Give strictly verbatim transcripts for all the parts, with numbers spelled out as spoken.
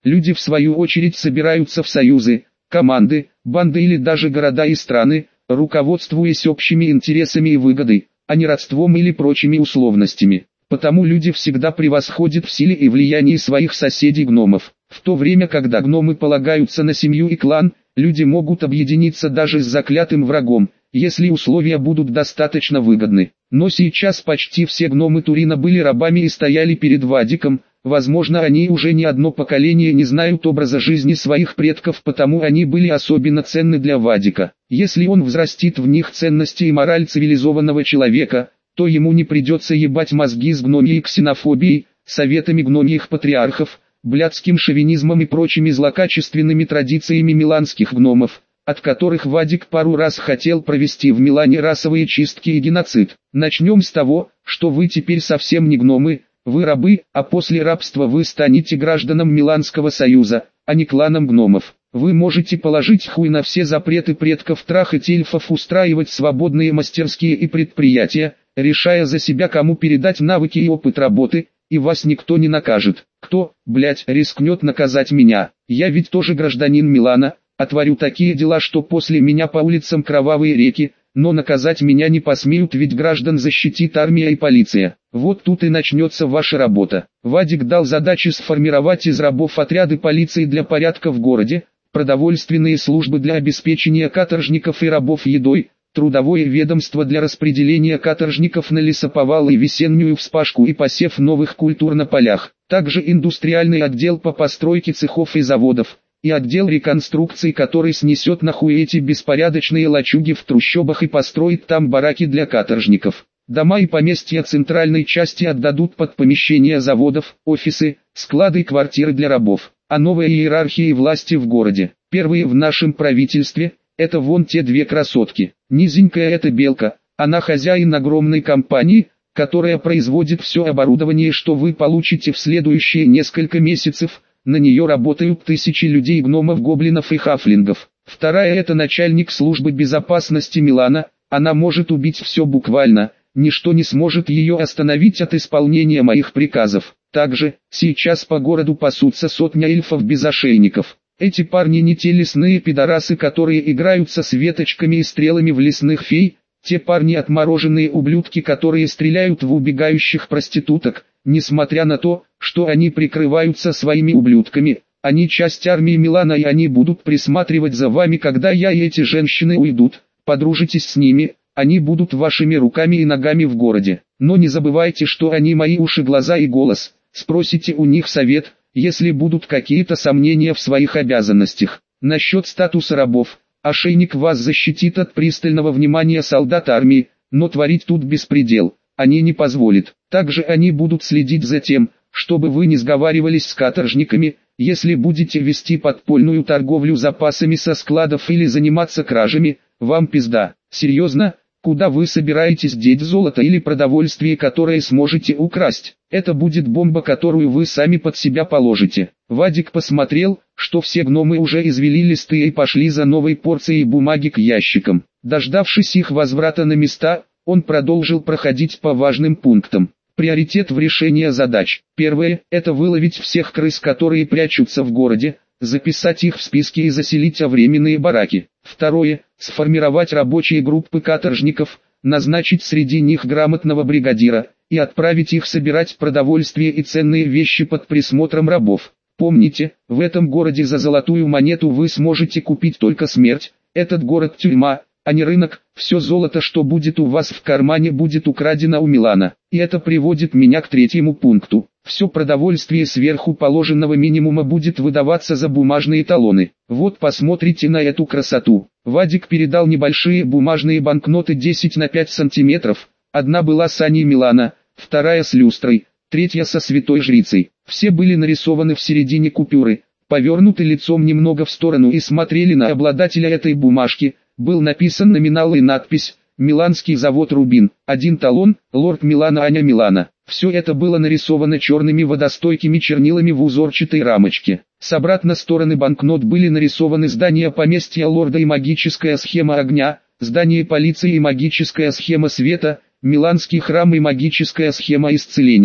Люди в свою очередь собираются в союзы, команды, банды или даже города и страны, руководствуясь общими интересами и выгодой, а не родством или прочими условностями. Потому люди всегда превосходят в силе и влиянии своих соседей-гномов. В то время, когда гномы полагаются на семью и клан, люди могут объединиться даже с заклятым врагом, если условия будут достаточно выгодны. Но сейчас почти все гномы Турина были рабами и стояли перед Вадиком. Возможно, они уже не одно поколение не знают образа жизни своих предков, потому они были особенно ценны для Вадика. Если он взрастит в них ценности и мораль цивилизованного человека, то ему не придется ебать мозги с гномией ксенофобией, советами гномьих патриархов, блядским шовинизмом и прочими злокачественными традициями миланских гномов, от которых Вадик пару раз хотел провести в Милане расовые чистки и геноцид. Начнем с того, что вы теперь совсем не гномы, вы рабы, а после рабства вы станете гражданам Миланского союза, а не кланом гномов. Вы можете положить хуй на все запреты предков трахать эльфов, устраивать свободные мастерские и предприятия, решая за себя, кому передать навыки и опыт работы, и вас никто не накажет. Кто, блять, рискнет наказать меня? Я ведь тоже гражданин Милана, а творю такие дела, что после меня по улицам кровавые реки, но наказать меня не посмеют, ведь граждан защитит армия и полиция. Вот тут и начнется ваша работа. Вадик дал задачи сформировать из рабов отряды полиции для порядка в городе, продовольственные службы для обеспечения каторжников и рабов едой, трудовое ведомство для распределения каторжников на лесоповал и весеннюю вспашку и посев новых культур на полях, также индустриальный отдел по постройке цехов и заводов, и отдел реконструкции, который снесет нахуй эти беспорядочные лачуги в трущобах и построит там бараки для каторжников. Дома и поместья центральной части отдадут под помещения заводов, офисы, склады и квартиры для рабов. А новая иерархия власти в городе. Первые в нашем правительстве – это вон те две красотки. Низенькая – это Белка, она хозяин огромной компании, которая производит все оборудование, что вы получите в следующие несколько месяцев. На нее работают тысячи людей, гномов, гоблинов и хафлингов. Вторая – это начальник службы безопасности Милана, она может убить все буквально, ничто не сможет ее остановить от исполнения моих приказов. Также, сейчас по городу пасутся сотня эльфов без ошейников. Эти парни не те лесные пидорасы, которые играются с веточками и стрелами в лесных фей, те парни отмороженные ублюдки, которые стреляют в убегающих проституток, несмотря на то, что они прикрываются своими ублюдками. Они часть армии Милана, и они будут присматривать за вами, когда я и эти женщины уйдут. Подружитесь с ними, они будут вашими руками и ногами в городе. Но не забывайте, что они мои уши, глаза и голос. Спросите у них совет, если будут какие-то сомнения в своих обязанностях. Насчет статуса рабов, ошейник вас защитит от пристального внимания солдат армии, но творить тут беспредел они не позволят. Также они будут следить за тем, чтобы вы не сговаривались с каторжниками, если будете вести подпольную торговлю запасами со складов или заниматься кражами, вам пизда. Серьезно? Куда вы собираетесь деть золото или продовольствие, которое сможете украсть? Это будет бомба, которую вы сами под себя положите. Вадик посмотрел, что все гномы уже извели листы и пошли за новой порцией бумаги к ящикам. Дождавшись их возврата на места, он продолжил проходить по важным пунктам. Приоритет в решении задач. Первое – это выловить всех крыс, которые прячутся в городе, записать их в списки и заселить во временные бараки. Второе – сформировать рабочие группы каторжников, назначить среди них грамотного бригадира, и отправить их собирать продовольствие и ценные вещи под присмотром рабов. Помните, в этом городе за золотую монету вы сможете купить только смерть, этот город тюрьма, а не рынок, все золото, что будет у вас в кармане, будет украдено у Милана. И это приводит меня к третьему пункту. Все продовольствие сверху положенного минимума будет выдаваться за бумажные талоны. Вот посмотрите на эту красоту. Вадик передал небольшие бумажные банкноты десять на пять сантиметров. Одна была с Аней Милана, вторая с люстрой, третья со святой жрицей. Все были нарисованы в середине купюры, повернуты лицом немного в сторону и смотрели на обладателя этой бумажки. Был написан номинал и надпись «Миланский завод Рубин», один талон, лорд Милана, Аня Милана. Все это было нарисовано черными водостойкими чернилами в узорчатой рамочке. С обратной стороны банкнот были нарисованы здания поместья лорда и магическая схема огня, здание полиции и магическая схема света, Миланский храм и магическая схема исцеления.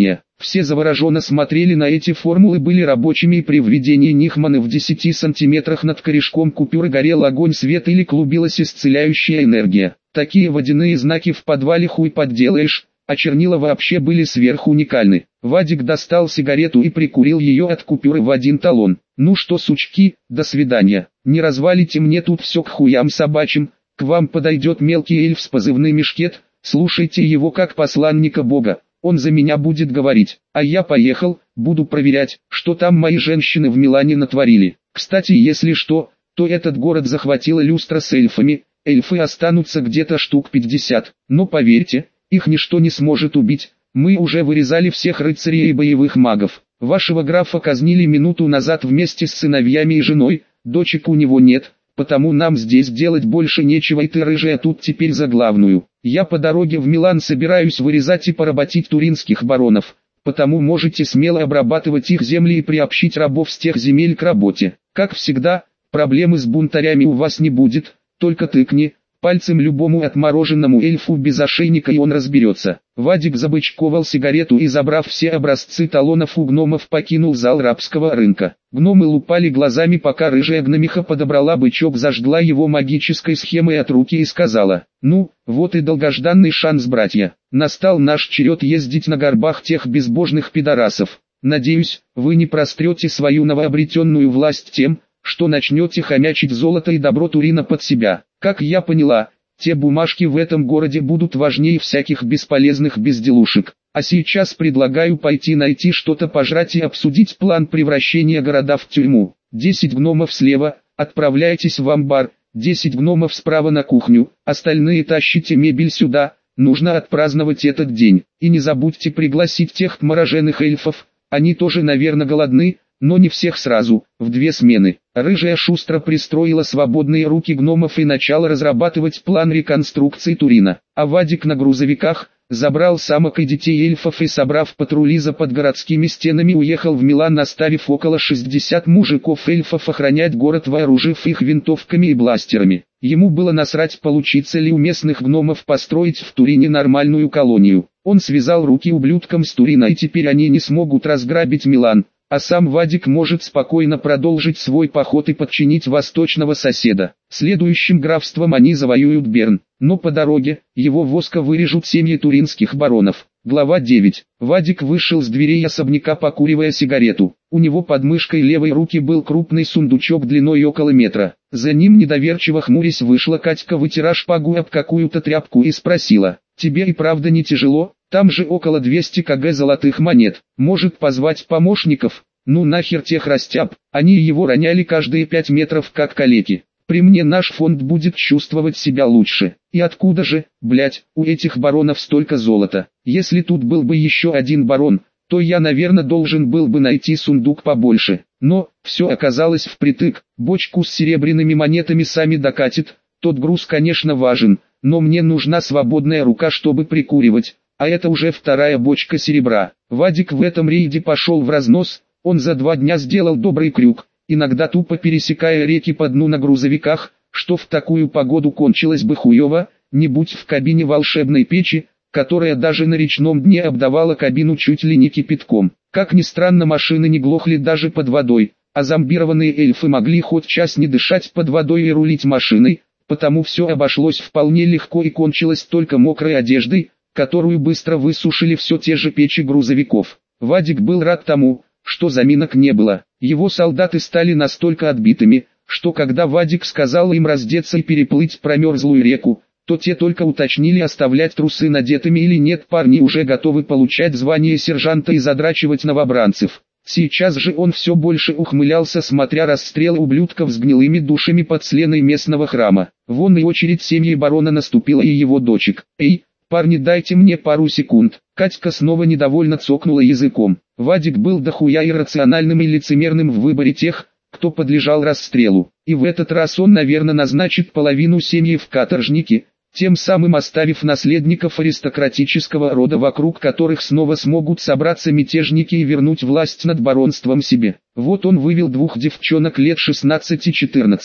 Все завороженно смотрели на эти формулы, были рабочими, и при введении Нихмана в десяти сантиметрах над корешком купюры горел огонь света или клубилась исцеляющая энергия. Такие водяные знаки в подвале хуй подделаешь, а чернила вообще были сверхуникальны. Вадик достал сигарету и прикурил ее от купюры в один талон. «Ну что, сучки, до свидания. Не развалите мне тут все к хуям собачьим. К вам подойдет мелкий эльф с позывным Мешкет, слушайте его как посланника Бога. Он за меня будет говорить, а я поехал, буду проверять, что там мои женщины в Милане натворили. Кстати, если что, то этот город захватила люстра с эльфами, эльфы останутся где-то штук пятьдесят, но поверьте, их ничто не сможет убить, мы уже вырезали всех рыцарей и боевых магов. Вашего графа казнили минуту назад вместе с сыновьями и женой, дочек у него нет, потому нам здесь делать больше нечего, и ты, рыжая, тут теперь за главную. Я по дороге в Милан собираюсь вырезать и поработить туринских баронов, потому можете смело обрабатывать их земли и приобщить рабов с тех земель к работе. Как всегда, проблемы с бунтарями у вас не будет, только тыкни пальцем любому отмороженному эльфу без ошейника, и он разберется». Вадик забычковал сигарету и, забрав все образцы талонов у гномов, покинул зал рабского рынка. Гномы лупали глазами, пока рыжая гномиха подобрала бычок, зажгла его магической схемой от руки и сказала: «Ну, вот и долгожданный шанс, братья. Настал наш черед ездить на горбах тех безбожных пидорасов. Надеюсь, вы не прострете свою новообретенную власть тем, что начнете хомячить золото и добро Турина под себя. Как я поняла, те бумажки в этом городе будут важнее всяких бесполезных безделушек. А сейчас предлагаю пойти найти что-то пожрать и обсудить план превращения города в тюрьму. Десять гномов слева, отправляйтесь в амбар, десять гномов справа на кухню, остальные тащите мебель сюда, нужно отпраздновать этот день. И не забудьте пригласить тех мороженых эльфов, они тоже, наверное, голодны, но не всех сразу, в две смены». Рыжая шустро пристроила свободные руки гномов и начала разрабатывать план реконструкции Турина. А Вадик на грузовиках забрал самок и детей эльфов и, собрав патрули за подгородскими стенами, уехал в Милан, оставив около шестидесяти мужиков-эльфов охранять город, вооружив их винтовками и бластерами. Ему было насрать, получится ли у местных гномов построить в Турине нормальную колонию. Он связал руки ублюдкам с Турина, и теперь они не смогут разграбить Милан. А сам Вадик может спокойно продолжить свой поход и подчинить восточного соседа. Следующим графством они завоюют Берн, но по дороге его воско вырежут семьи туринских баронов. Глава девять. Вадик вышел с дверей особняка, покуривая сигарету. У него под мышкой левой руки был крупный сундучок длиной около метра. За ним, недоверчиво хмурясь, вышла Катька, вытирая шпагу об какую-то тряпку, и спросила: «Тебе и правда не тяжело? Там же около двухсот кг золотых монет. Может, позвать помощников?» «Ну нахер тех растяб, они его роняли каждые пять метров как калеки. При мне наш фонд будет чувствовать себя лучше. И откуда же, блять, у этих баронов столько золота? Если тут был бы еще один барон, то я, наверное, должен был бы найти сундук побольше. Но все оказалось впритык. Бочку с серебряными монетами сами докатит. Тот груз, конечно, важен, но мне нужна свободная рука, чтобы прикуривать. А это уже вторая бочка серебра». Вадик в этом рейде пошел в разнос. Он за два дня сделал добрый крюк, иногда тупо пересекая реки по дну на грузовиках, что в такую погоду кончилось бы хуево, не будь в кабине волшебной печи, которая даже на речном дне обдавала кабину чуть ли не кипятком. Как ни странно, машины не глохли даже под водой, а зомбированные эльфы могли хоть час не дышать под водой и рулить машиной, потому все обошлось вполне легко и кончилось только мокрой одеждой, которую быстро высушили все те же печи грузовиков. Вадик был рад тому, что заминок не было. Его солдаты стали настолько отбитыми, что когда Вадик сказал им раздеться и переплыть промерзлую реку, то те только уточнили, оставлять трусы надетыми или нет. Парни уже готовы получать звание сержанта и задрачивать новобранцев. Сейчас же он все больше ухмылялся, смотря расстрелы ублюдков с гнилыми душами под стеной местного храма. Вон и очередь семьи барона наступила, и его дочек. «Эй, парни, дайте мне пару секунд». Катька снова недовольно цокнула языком. Вадик был дохуя иррациональным и лицемерным в выборе тех, кто подлежал расстрелу. И в этот раз он, наверное, назначит половину семьи в каторжники, тем самым оставив наследников аристократического рода, вокруг которых снова смогут собраться мятежники и вернуть власть над баронством себе. Вот он вывел двух девчонок лет шестнадцати-четырнадцати.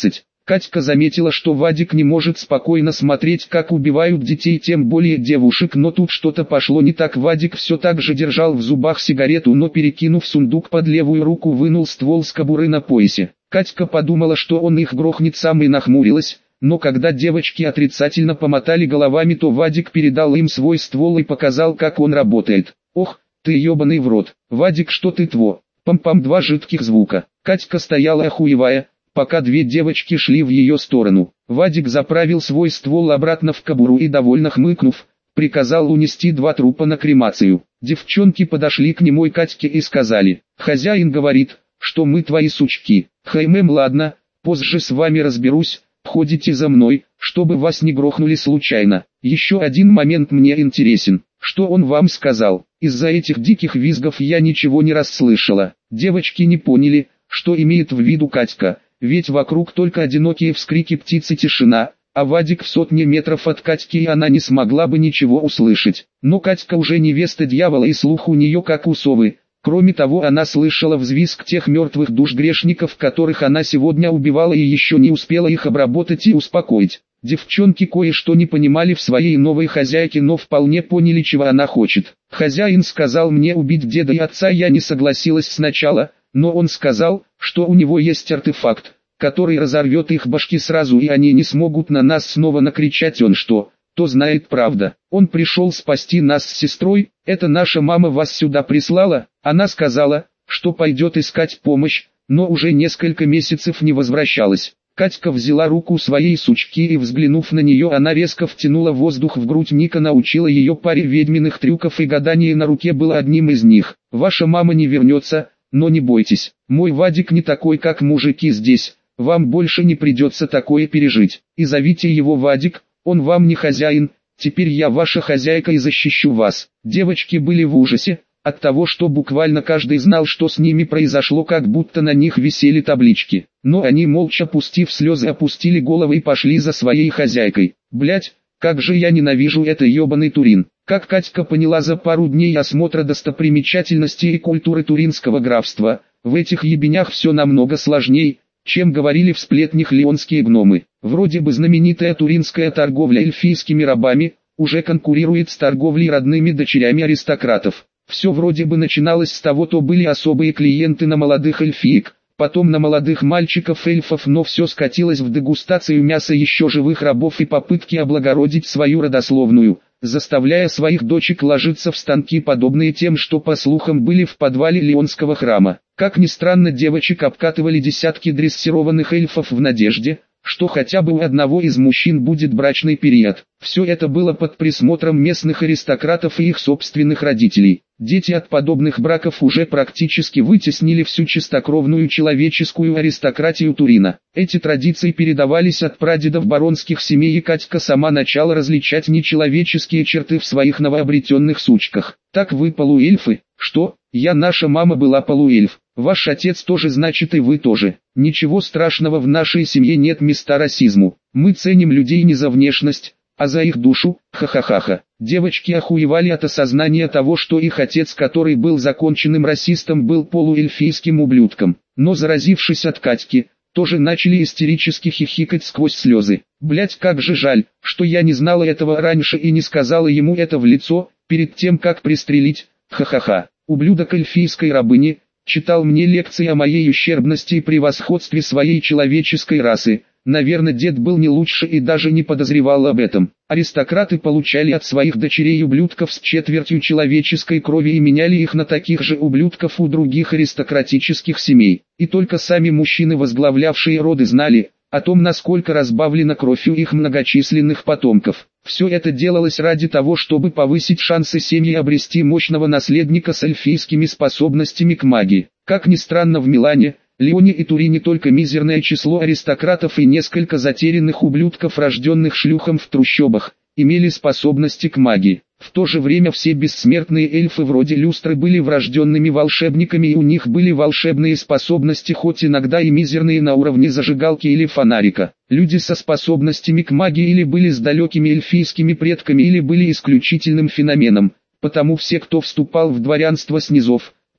Катька заметила, что Вадик не может спокойно смотреть, как убивают детей, тем более девушек, но тут что-то пошло не так. Вадик все так же держал в зубах сигарету, но, перекинув сундук под левую руку, вынул ствол с кобуры на поясе. Катька подумала, что он их грохнет сам, и нахмурилась, но когда девочки отрицательно помотали головами, то Вадик передал им свой ствол и показал, как он работает. «Ох, ты ебаный в рот, Вадик, что ты тво?» Пам-пам, два жидких звука. Катька стояла охуевая, пока две девочки шли в ее сторону. Вадик заправил свой ствол обратно в кобуру и, довольно хмыкнув, приказал унести два трупа на кремацию. Девчонки подошли к нему и Катьке и сказали: «Хозяин говорит, что мы твои сучки». «Хаймем, ладно, позже с вами разберусь, ходите за мной, чтобы вас не грохнули случайно. Еще один момент мне интересен, что он вам сказал?» Из-за этих диких визгов я ничего не расслышала. Девочки не поняли, что имеет в виду Катька, ведь вокруг только одинокие вскрики птиц и тишина, а Вадик в сотне метров от Катьки, и она не смогла бы ничего услышать. Но Катька уже невеста дьявола, и слух у нее как у совы. Кроме того, она слышала взвизг тех мертвых душ грешников, которых она сегодня убивала, и еще не успела их обработать и успокоить. Девчонки кое-что не понимали в своей новой хозяйке, но вполне поняли, чего она хочет. «Хозяин сказал мне убить деда и отца, я не согласилась сначала, но он сказал, что у него есть артефакт, который разорвет их башки сразу, и они не смогут на нас снова накричать. Он что, то знает, правда. Он пришел спасти нас с сестрой, это наша мама вас сюда прислала, она сказала, что пойдет искать помощь, но уже несколько месяцев не возвращалась». Катька взяла руку своей сучки и, взглянув на нее, она резко втянула воздух в грудь. Ника научила ее паре ведьминых трюков, и гадание на руке было одним из них. «Ваша мама не вернется, но не бойтесь, мой Вадик не такой, как мужики здесь, вам больше не придется такое пережить. И зовите его Вадик, он вам не хозяин, теперь я ваша хозяйка и защищу вас». Девочки были в ужасе от того, что буквально каждый знал, что с ними произошло, как будто на них висели таблички. Но они, молча пустив слезы, опустили головы и пошли за своей хозяйкой. «Блять, как же я ненавижу это ебаный Турин». Как Катька поняла за пару дней осмотра достопримечательностей и культуры Туринского графства, в этих ебенях все намного сложней, чем говорили в сплетнях леонские гномы. Вроде бы знаменитая туринская торговля эльфийскими рабами уже конкурирует с торговлей родными дочерями аристократов. Все вроде бы начиналось с того, то были особые клиенты на молодых эльфиек, потом на молодых мальчиков-эльфов, но все скатилось в дегустацию мяса еще живых рабов и попытки облагородить свою родословную, заставляя своих дочек ложиться в станки, подобные тем, что по слухам были в подвале Леонского храма. Как ни странно, девочек обкатывали десятки дрессированных эльфов в надежде, что хотя бы у одного из мужчин будет брачный период. Все это было под присмотром местных аристократов и их собственных родителей. Дети от подобных браков уже практически вытеснили всю чистокровную человеческую аристократию Турина. Эти традиции передавались от прадедов баронских семей, и Катька сама начала различать нечеловеческие черты в своих новообретенных сучках. «Так вы полуэльфы?» «Что? Я наша мама была полуэльф. Ваш отец тоже, значит, и вы тоже. Ничего страшного, в нашей семье нет места расизму. Мы ценим людей не за внешность, а за их душу». Ха-ха-ха-ха. Девочки охуевали от осознания того, что их отец, который был законченным расистом, был полуэльфийским ублюдком. Но, заразившись от Катьки, тоже начали истерически хихикать сквозь слезы. «Блять, как же жаль, что я не знала этого раньше и не сказала ему это в лицо, перед тем как пристрелить. Ха-ха-ха. Ублюдок эльфийской рабыни читал мне лекции о моей ущербности и превосходстве своей человеческой расы. Наверное, дед был не лучше и даже не подозревал об этом. Аристократы получали от своих дочерей ублюдков с четвертью человеческой крови и меняли их на таких же ублюдков у других аристократических семей. И только сами мужчины, возглавлявшие роды, знали о том, насколько разбавлена кровь у их многочисленных потомков. Все это делалось ради того, чтобы повысить шансы семьи обрести мощного наследника с эльфийскими способностями к магии. Как ни странно, в Милане, Леоне и Турине только мизерное число аристократов и несколько затерянных ублюдков, рожденных шлюхом в трущобах, имели способности к магии. В то же время все бессмертные эльфы вроде Люстры были врожденными волшебниками, и у них были волшебные способности, хоть иногда и мизерные, на уровне зажигалки или фонарика. Люди со способностями к магии или были с далекими эльфийскими предками, или были исключительным феноменом, потому все, кто вступал в дворянство с низов,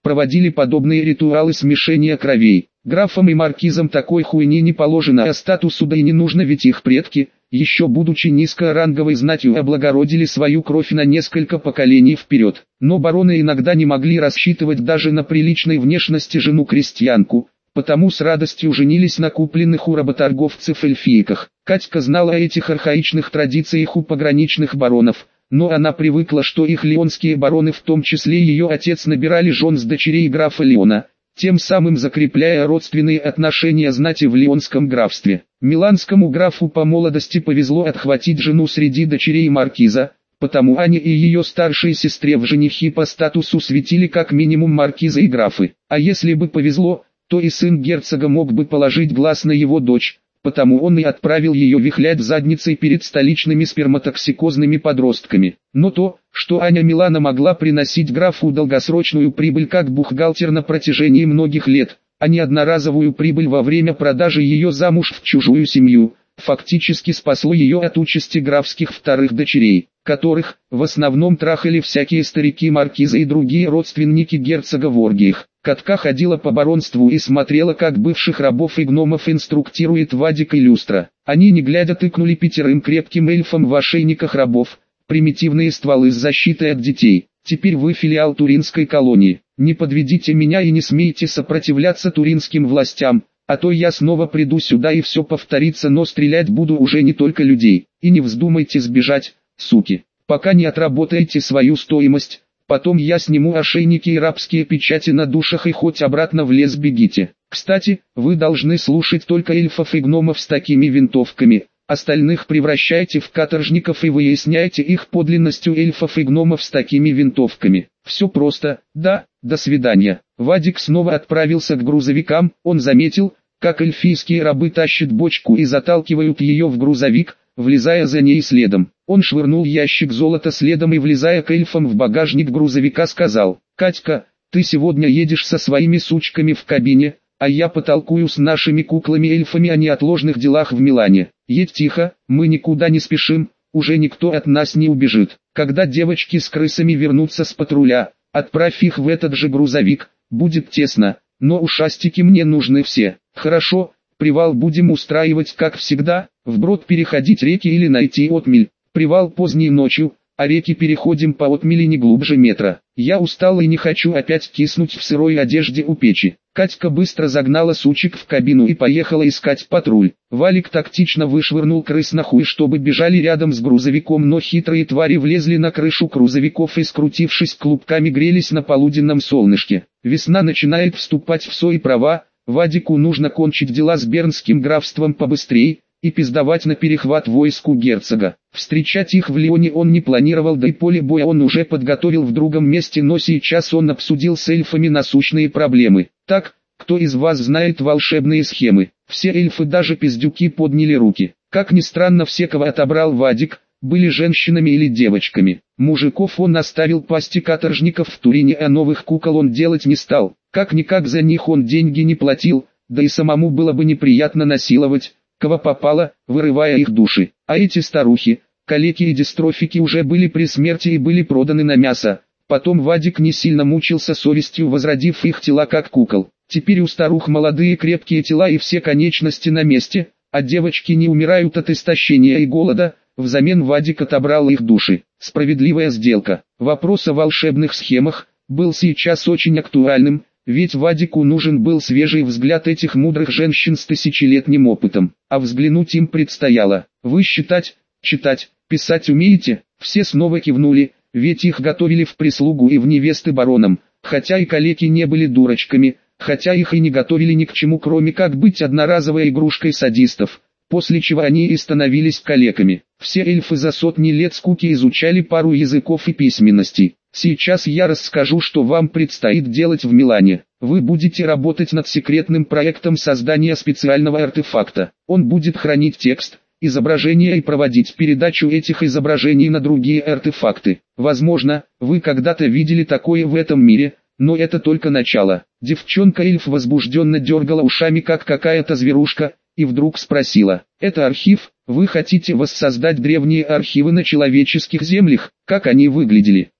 проводили подобные ритуалы смешения кровей. Графам и маркизам такой хуйни не положено, а статусу да и не нужно, ведь их предки, еще будучи низкоранговой знатью, облагородили свою кровь на несколько поколений вперед. Но бароны иногда не могли рассчитывать даже на приличной внешности жену-крестьянку, потому с радостью женились на купленных у работорговцев эльфийках. Катька знала о этих архаичных традициях у пограничных баронов, но она привыкла, что их леонские бароны, в том числе ее отец, набирали жен с дочерей графа Леона, тем самым закрепляя родственные отношения знати в леонском графстве. Миланскому графу по молодости повезло отхватить жену среди дочерей маркиза, потому Ане и ее старшей сестре в женихи по статусу светили как минимум маркизы и графы. А если бы повезло, то и сын герцога мог бы положить глаз на его дочь, потому он и отправил ее вихлять задницей перед столичными сперматоксикозными подростками. Но то, что Аня Милана могла приносить графу долгосрочную прибыль как бухгалтер на протяжении многих лет, а не одноразовую прибыль во время продажи ее замуж в чужую семью, фактически спасло ее от участи графских вторых дочерей, которых, в основном, трахали всякие старики-маркизы и другие родственники герцога в оргиях. Катка ходила по баронству и смотрела, как бывших рабов и гномов инструктирует Вадик и Люстра. Они не глядя тыкнули пятерым крепким эльфам в ошейниках рабов примитивные стволы с защитой от детей. Теперь вы филиал туринской колонии. Не подведите меня и не смейте сопротивляться туринским властям, а то я снова приду сюда и все повторится, но стрелять буду уже не только людей. И не вздумайте сбежать, суки, пока не отработаете свою стоимость. Потом я сниму ошейники и рабские печати на душах и хоть обратно в лес бегите. Кстати, вы должны слушать только эльфов и гномов с такими винтовками. Остальных превращайте в каторжников и выясняйте их подлинность у эльфов и гномов с такими винтовками. Все просто, да, до свидания. Вадик снова отправился к грузовикам. Он заметил, как эльфийские рабы тащат бочку и заталкивают ее в грузовик, влезая за ней следом. Он швырнул ящик золота следом и, влезая к эльфам в багажник грузовика, сказал: «Катька, ты сегодня едешь со своими сучками в кабине, а я потолкую с нашими куклами-эльфами о неотложных делах в Милане. Едь тихо, мы никуда не спешим, уже никто от нас не убежит. Когда девочки с крысами вернутся с патруля, отправь их в этот же грузовик, будет тесно, но ушастики мне нужны все. Хорошо, привал будем устраивать как всегда, вброд переходить реки или найти отмель. Привал поздней ночью, а реки переходим по отмели не глубже метра. Я устал и не хочу опять киснуть в сырой одежде у печи». Катька быстро загнала сучек в кабину и поехала искать патруль. Валик тактично вышвырнул крыс на хуй, чтобы бежали рядом с грузовиком, но хитрые твари влезли на крышу грузовиков и, скрутившись клубками, грелись на полуденном солнышке. Весна начинает вступать в свои права, Вадику нужно кончить дела с бернским графством побыстрее и пиздовать на перехват войску герцога. Встречать их в Лионе он не планировал, да и поле боя он уже подготовил в другом месте, но сейчас он обсудил с эльфами насущные проблемы. Так, кто из вас знает волшебные схемы? Все эльфы, даже пиздюки, подняли руки. Как ни странно, все, кого отобрал Вадик, были женщинами или девочками. Мужиков он оставил пасти каторжников в Турине, а новых кукол он делать не стал. Как-никак за них он деньги не платил, да и самому было бы неприятно насиловать кого попало, вырывая их души. А эти старухи, калеки и дистрофики уже были при смерти и были проданы на мясо. Потом Вадик не сильно мучился совестью, возродив их тела как кукол. Теперь у старух молодые крепкие тела и все конечности на месте, а девочки не умирают от истощения и голода. Взамен Вадик отобрал их души. Справедливая сделка. Вопрос о волшебных схемах был сейчас очень актуальным, ведь Вадику нужен был свежий взгляд этих мудрых женщин с тысячелетним опытом. А взглянуть им предстояло. Вы считать, читать, писать умеете? Все снова кивнули, ведь их готовили в прислугу и в невесты баронам. Хотя и калеки не были дурочками, хотя их и не готовили ни к чему, кроме как быть одноразовой игрушкой садистов, после чего они и становились калеками. Все эльфы за сотни лет скуки изучали пару языков и письменностей. Сейчас я расскажу, что вам предстоит делать в Милане. Вы будете работать над секретным проектом создания специального артефакта. Он будет хранить текст, изображения и проводить передачу этих изображений на другие артефакты. Возможно, вы когда-то видели такое в этом мире, но это только начало. Девчонка-эльф возбужденно дергала ушами, как какая-то зверушка, и вдруг спросила: «Это архив? Вы хотите воссоздать древние архивы на человеческих землях? Как они выглядели?»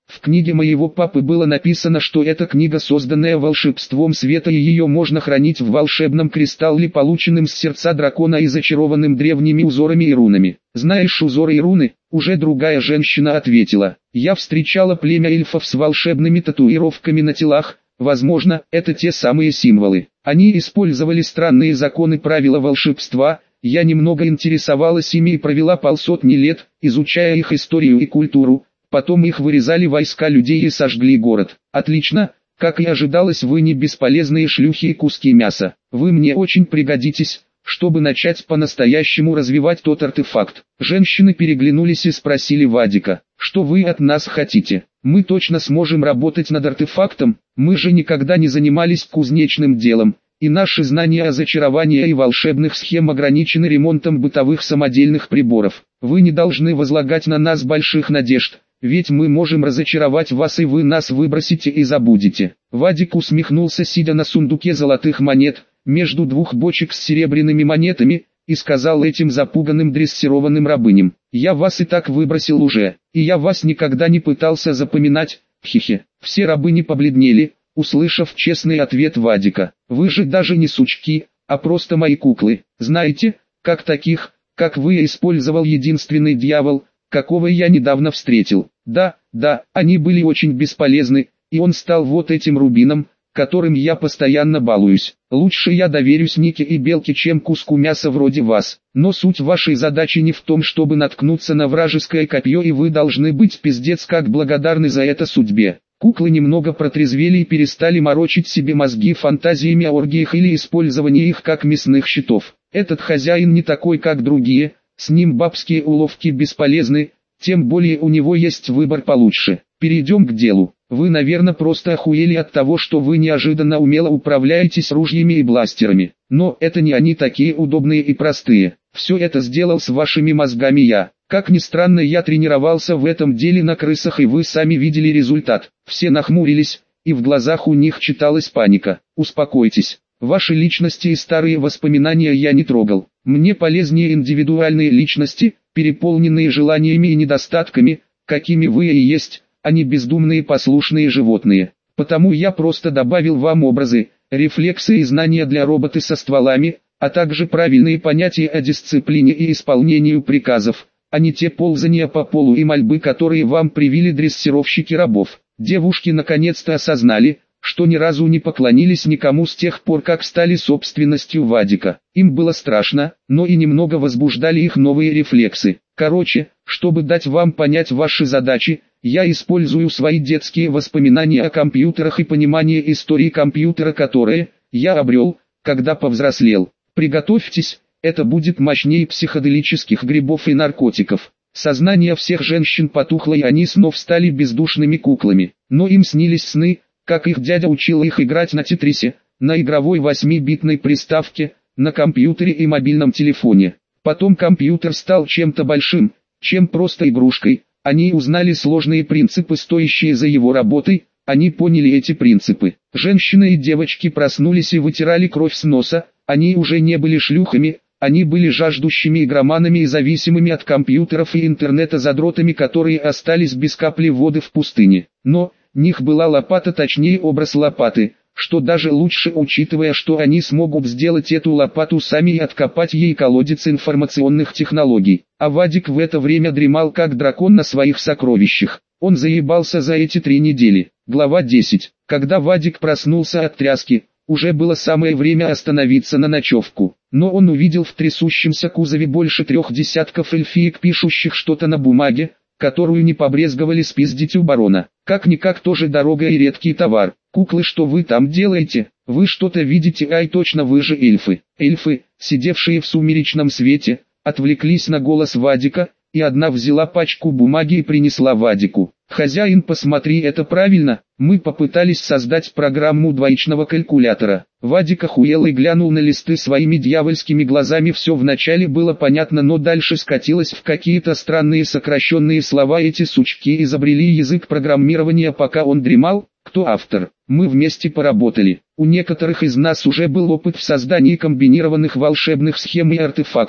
В книге моего папы было написано, что эта книга, созданная волшебством света, и ее можно хранить в волшебном кристалле, полученном с сердца дракона и зачарованным древними узорами и рунами. Знаешь узоры и руны? Уже другая женщина ответила. Я встречала племя эльфов с волшебными татуировками на телах. Возможно, это те самые символы. Они использовали странные законы правила волшебства. Я немного интересовалась ими и провела полсотни лет, изучая их историю и культуру. Потом их вырезали войска людей и сожгли город. Отлично, как и ожидалось, вы не бесполезные шлюхи и куски мяса. Вы мне очень пригодитесь, чтобы начать по-настоящему развивать тот артефакт. Женщины переглянулись и спросили Вадика, что вы от нас хотите? Мы точно сможем работать над артефактом, мы же никогда не занимались кузнечным делом. И наши знания о зачаровании и волшебных схем ограничены ремонтом бытовых самодельных приборов. Вы не должны возлагать на нас больших надежд, ведь мы можем разочаровать вас и вы нас выбросите и забудете. Вадик усмехнулся, сидя на сундуке золотых монет, между двух бочек с серебряными монетами, и сказал этим запуганным дрессированным рабыням: «Я вас и так выбросил уже, и я вас никогда не пытался запоминать, хихи». Все рабыни побледнели, услышав честный ответ Вадика. «Вы же даже не сучки, а просто мои куклы. Знаете, как таких, как вы, использовал единственный дьявол, какого я недавно встретил. Да, да, они были очень бесполезны, и он стал вот этим рубином, которым я постоянно балуюсь. Лучше я доверюсь Нике и Белке, чем куску мяса вроде вас. Но суть вашей задачи не в том, чтобы наткнуться на вражеское копье, и вы должны быть пиздец как благодарны за это судьбе». Куклы немного протрезвели и перестали морочить себе мозги фантазиями о оргиях или использовании их как мясных щитов. Этот хозяин не такой, как другие, с ним бабские уловки бесполезны, тем более у него есть выбор получше. Перейдем к делу. Вы, наверное, просто охуели от того, что вы неожиданно умело управляетесь ружьями и бластерами. Но это не они такие удобные и простые. Все это сделал с вашими мозгами я. Как ни странно, я тренировался в этом деле на крысах, и вы сами видели результат. Все нахмурились, и в глазах у них читалась паника. Успокойтесь. Ваши личности и старые воспоминания я не трогал. Мне полезнее индивидуальные личности, переполненные желаниями и недостатками, какими вы и есть, а не бездумные послушные животные. Потому я просто добавил вам образы, рефлексы и знания для робота со стволами, а также правильные понятия о дисциплине и исполнению приказов, а не те ползания по полу и мольбы, которые вам привили дрессировщики рабов. Девушки наконец-то осознали, что ни разу не поклонились никому с тех пор, как стали собственностью Вадика. Им было страшно, но и немного возбуждали их новые рефлексы. Короче, чтобы дать вам понять ваши задачи, я использую свои детские воспоминания о компьютерах и понимание истории компьютера, которые я обрел, когда повзрослел. Приготовьтесь, это будет мощнее психоделических грибов и наркотиков. Сознание всех женщин потухло, и они снова стали бездушными куклами. Но им снились сны, как их дядя учил их играть на тетрисе, на игровой восьмибитной приставке, на компьютере и мобильном телефоне. Потом компьютер стал чем-то большим, чем просто игрушкой. Они узнали сложные принципы, стоящие за его работой. Они поняли эти принципы. Женщины и девочки проснулись и вытирали кровь с носа. Они уже не были шлюхами, они были жаждущими игроманами и зависимыми от компьютеров и интернета задротами, которые остались без капли воды в пустыне. Но них была лопата, точнее образ лопаты, что даже лучше, учитывая, что они смогут сделать эту лопату сами и откопать ей колодец информационных технологий. А Вадик в это время дремал как дракон на своих сокровищах. Он заебался за эти три недели. Глава десять. Когда Вадик проснулся от тряски, уже было самое время остановиться на ночевку. Но он увидел в трясущемся кузове больше трех десятков эльфиек, пишущих что-то на бумаге, которую не побрезговали спиздить у барона. Как-никак тоже дорога и редкий товар. Куклы, что вы там делаете? Вы что-то видите? Ай, точно, вы же эльфы. Эльфы, сидевшие в сумеречном свете, отвлеклись на голос Вадика, и одна взяла пачку бумаги и принесла Вадику. «Хозяин, посмотри, это правильно, мы попытались создать программу двоичного калькулятора». Вадик охуел и глянул на листы своими дьявольскими глазами. Все вначале было понятно, но дальше скатилось в какие-то странные сокращенные слова. Эти сучки изобрели язык программирования, пока он дремал. Кто автор? Мы вместе поработали. У некоторых из нас уже был опыт в создании комбинированных волшебных схем и артефактов,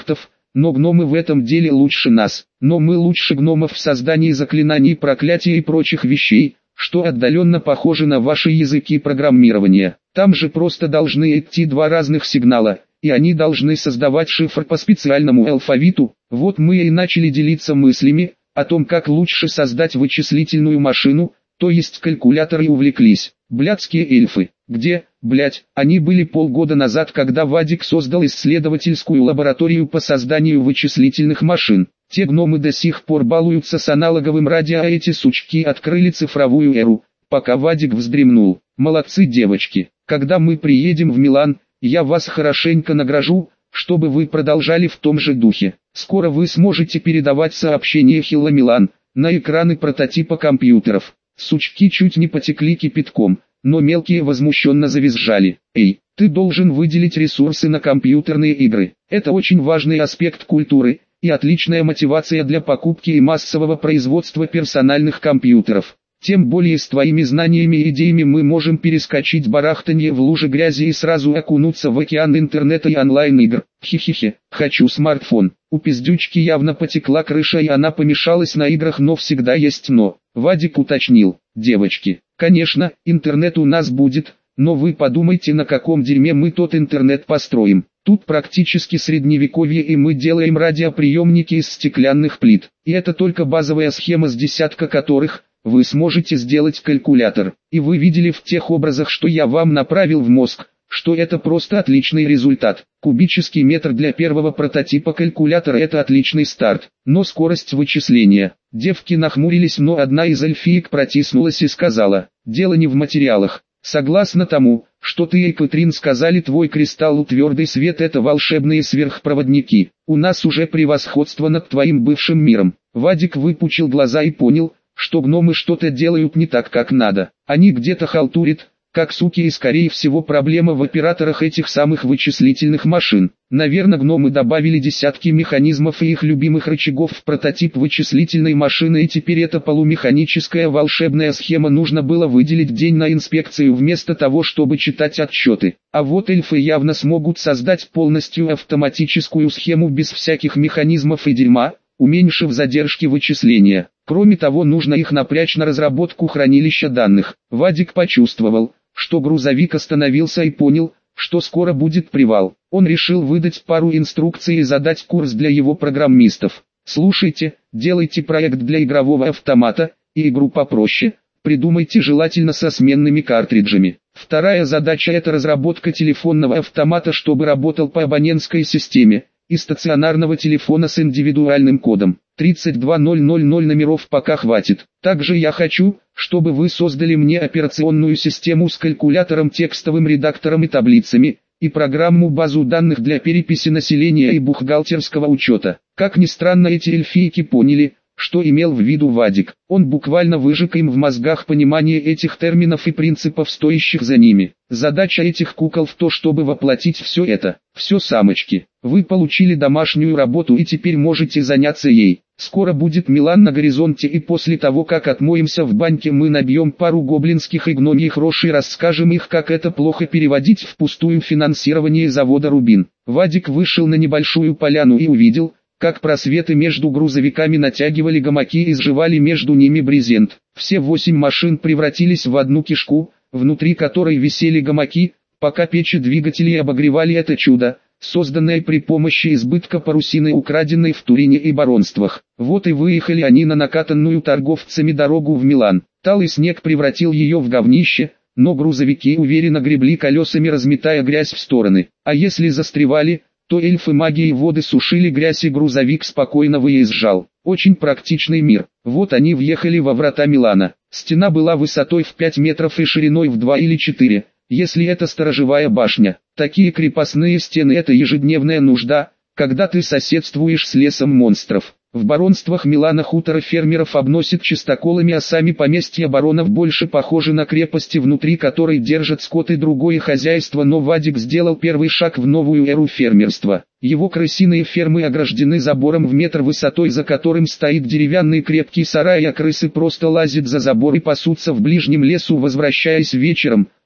но гномы в этом деле лучше нас. Но мы лучше гномов в создании заклинаний, проклятий и прочих вещей, что отдаленно похожи на ваши языки программирования. Там же просто должны идти два разных сигнала, и они должны создавать шифр по специальному алфавиту. Вот мы и начали делиться мыслями о том, как лучше создать вычислительную машину, то есть калькулятор, и увлеклись. Блядские эльфы. Где, блядь, они были полгода назад, когда Вадик создал исследовательскую лабораторию по созданию вычислительных машин. Те гномы до сих пор балуются с аналоговым радио, а эти сучки открыли цифровую эру, пока Вадик вздремнул. Молодцы, девочки. Когда мы приедем в Милан, я вас хорошенько награжу, чтобы вы продолжали в том же духе. Скоро вы сможете передавать сообщения Hello Милан на экраны прототипа компьютеров. Сучки чуть не потекли кипятком, но мелкие возмущенно завизжали. Эй, ты должен выделить ресурсы на компьютерные игры. Это очень важный аспект культуры и отличная мотивация для покупки и массового производства персональных компьютеров. Тем более с твоими знаниями и идеями мы можем перескочить барахтанье в луже грязи и сразу окунуться в океан интернета и онлайн-игр. Хи-хи-хи, хочу смартфон. У пиздючки явно потекла крыша и она помешалась на играх, но всегда есть но. Вадик уточнил: девочки, конечно, интернет у нас будет, но вы подумайте, на каком дерьме мы тот интернет построим. Тут практически средневековье, и мы делаем радиоприемники из стеклянных плит. И это только базовая схема, с десятка которых вы сможете сделать калькулятор. И вы видели в тех образах, что я вам направил в мозг, что это просто отличный результат. Кубический метр для первого прототипа калькулятора — это отличный старт. Но скорость вычисления. Девки нахмурились, но одна из эльфиек протиснулась и сказала: дело не в материалах. Согласно тому, что ты и Катрин сказали, твой кристалл твердый свет — это волшебные сверхпроводники. У нас уже превосходство над твоим бывшим миром. Вадик выпучил глаза и понял, что гномы что-то делают не так, как надо. Они где-то халтурят, как суки, и скорее всего проблема в операторах этих самых вычислительных машин. Наверное, гномы добавили десятки механизмов и их любимых рычагов в прототип вычислительной машины, и теперь эта полумеханическая волшебная схема нужно было выделить день на инспекцию вместо того, чтобы читать отчеты. А вот эльфы явно смогут создать полностью автоматическую схему без всяких механизмов и дерьма, уменьшив задержки вычисления. Кроме того, нужно их напрячь на разработку хранилища данных. Вадик почувствовал, что грузовик остановился, и понял, что скоро будет привал. Он решил выдать пару инструкций и задать курс для его программистов. Слушайте, делайте проект для игрового автомата, и игру попроще, придумайте желательно со сменными картриджами. Вторая задача — это разработка телефонного автомата, чтобы работал по абонентской системе, и стационарного телефона с индивидуальным кодом. тридцать два тысячи номеров пока хватит. Также я хочу, чтобы вы создали мне операционную систему с калькулятором, текстовым редактором и таблицами, и программу базу данных для переписи населения и бухгалтерского учета. Как ни странно, эти эльфийки поняли, что имел в виду Вадик. Он буквально выжег им в мозгах понимание этих терминов и принципов, стоящих за ними. Задача этих кукол в то, чтобы воплотить все это. Все, самочки, вы получили домашнюю работу и теперь можете заняться ей. Скоро будет Милан на горизонте, и после того, как отмоемся в баньке, мы набьем пару гоблинских и гномьих рож и расскажем их, как это плохо переводить впустую финансирование завода «Рубин». Вадик вышел на небольшую поляну и увидел, как просветы между грузовиками натягивали гамаки и сживали между ними брезент. Все восемь машин превратились в одну кишку, внутри которой висели гамаки, пока печи двигателей обогревали это чудо, созданное при помощи избытка парусины, украденной в Турине и баронствах. Вот и выехали они на накатанную торговцами дорогу в Милан. Талый снег превратил ее в говнище, но грузовики уверенно гребли колесами, разметая грязь в стороны. А если застревали, то эльфы магии воды сушили грязь, и грузовик спокойно выезжал. Очень практичный мир. Вот они въехали во врата Милана. Стена была высотой в пять метров и шириной в два или четыре, если это сторожевая башня. Такие крепостные стены — это ежедневная нужда, когда ты соседствуешь с лесом монстров. В баронствах Милана хуторы фермеров обносят чистоколами, а сами поместья баронов больше похожи на крепости, внутри которой держат скот и другое хозяйство. Но Вадик сделал первый шаг в новую эру фермерства. Его крысиные фермы ограждены забором в метр высотой, за которым стоит деревянный крепкий сарай, а крысы просто лазят за забор и пасутся в ближнем лесу, возвращаясь вечером,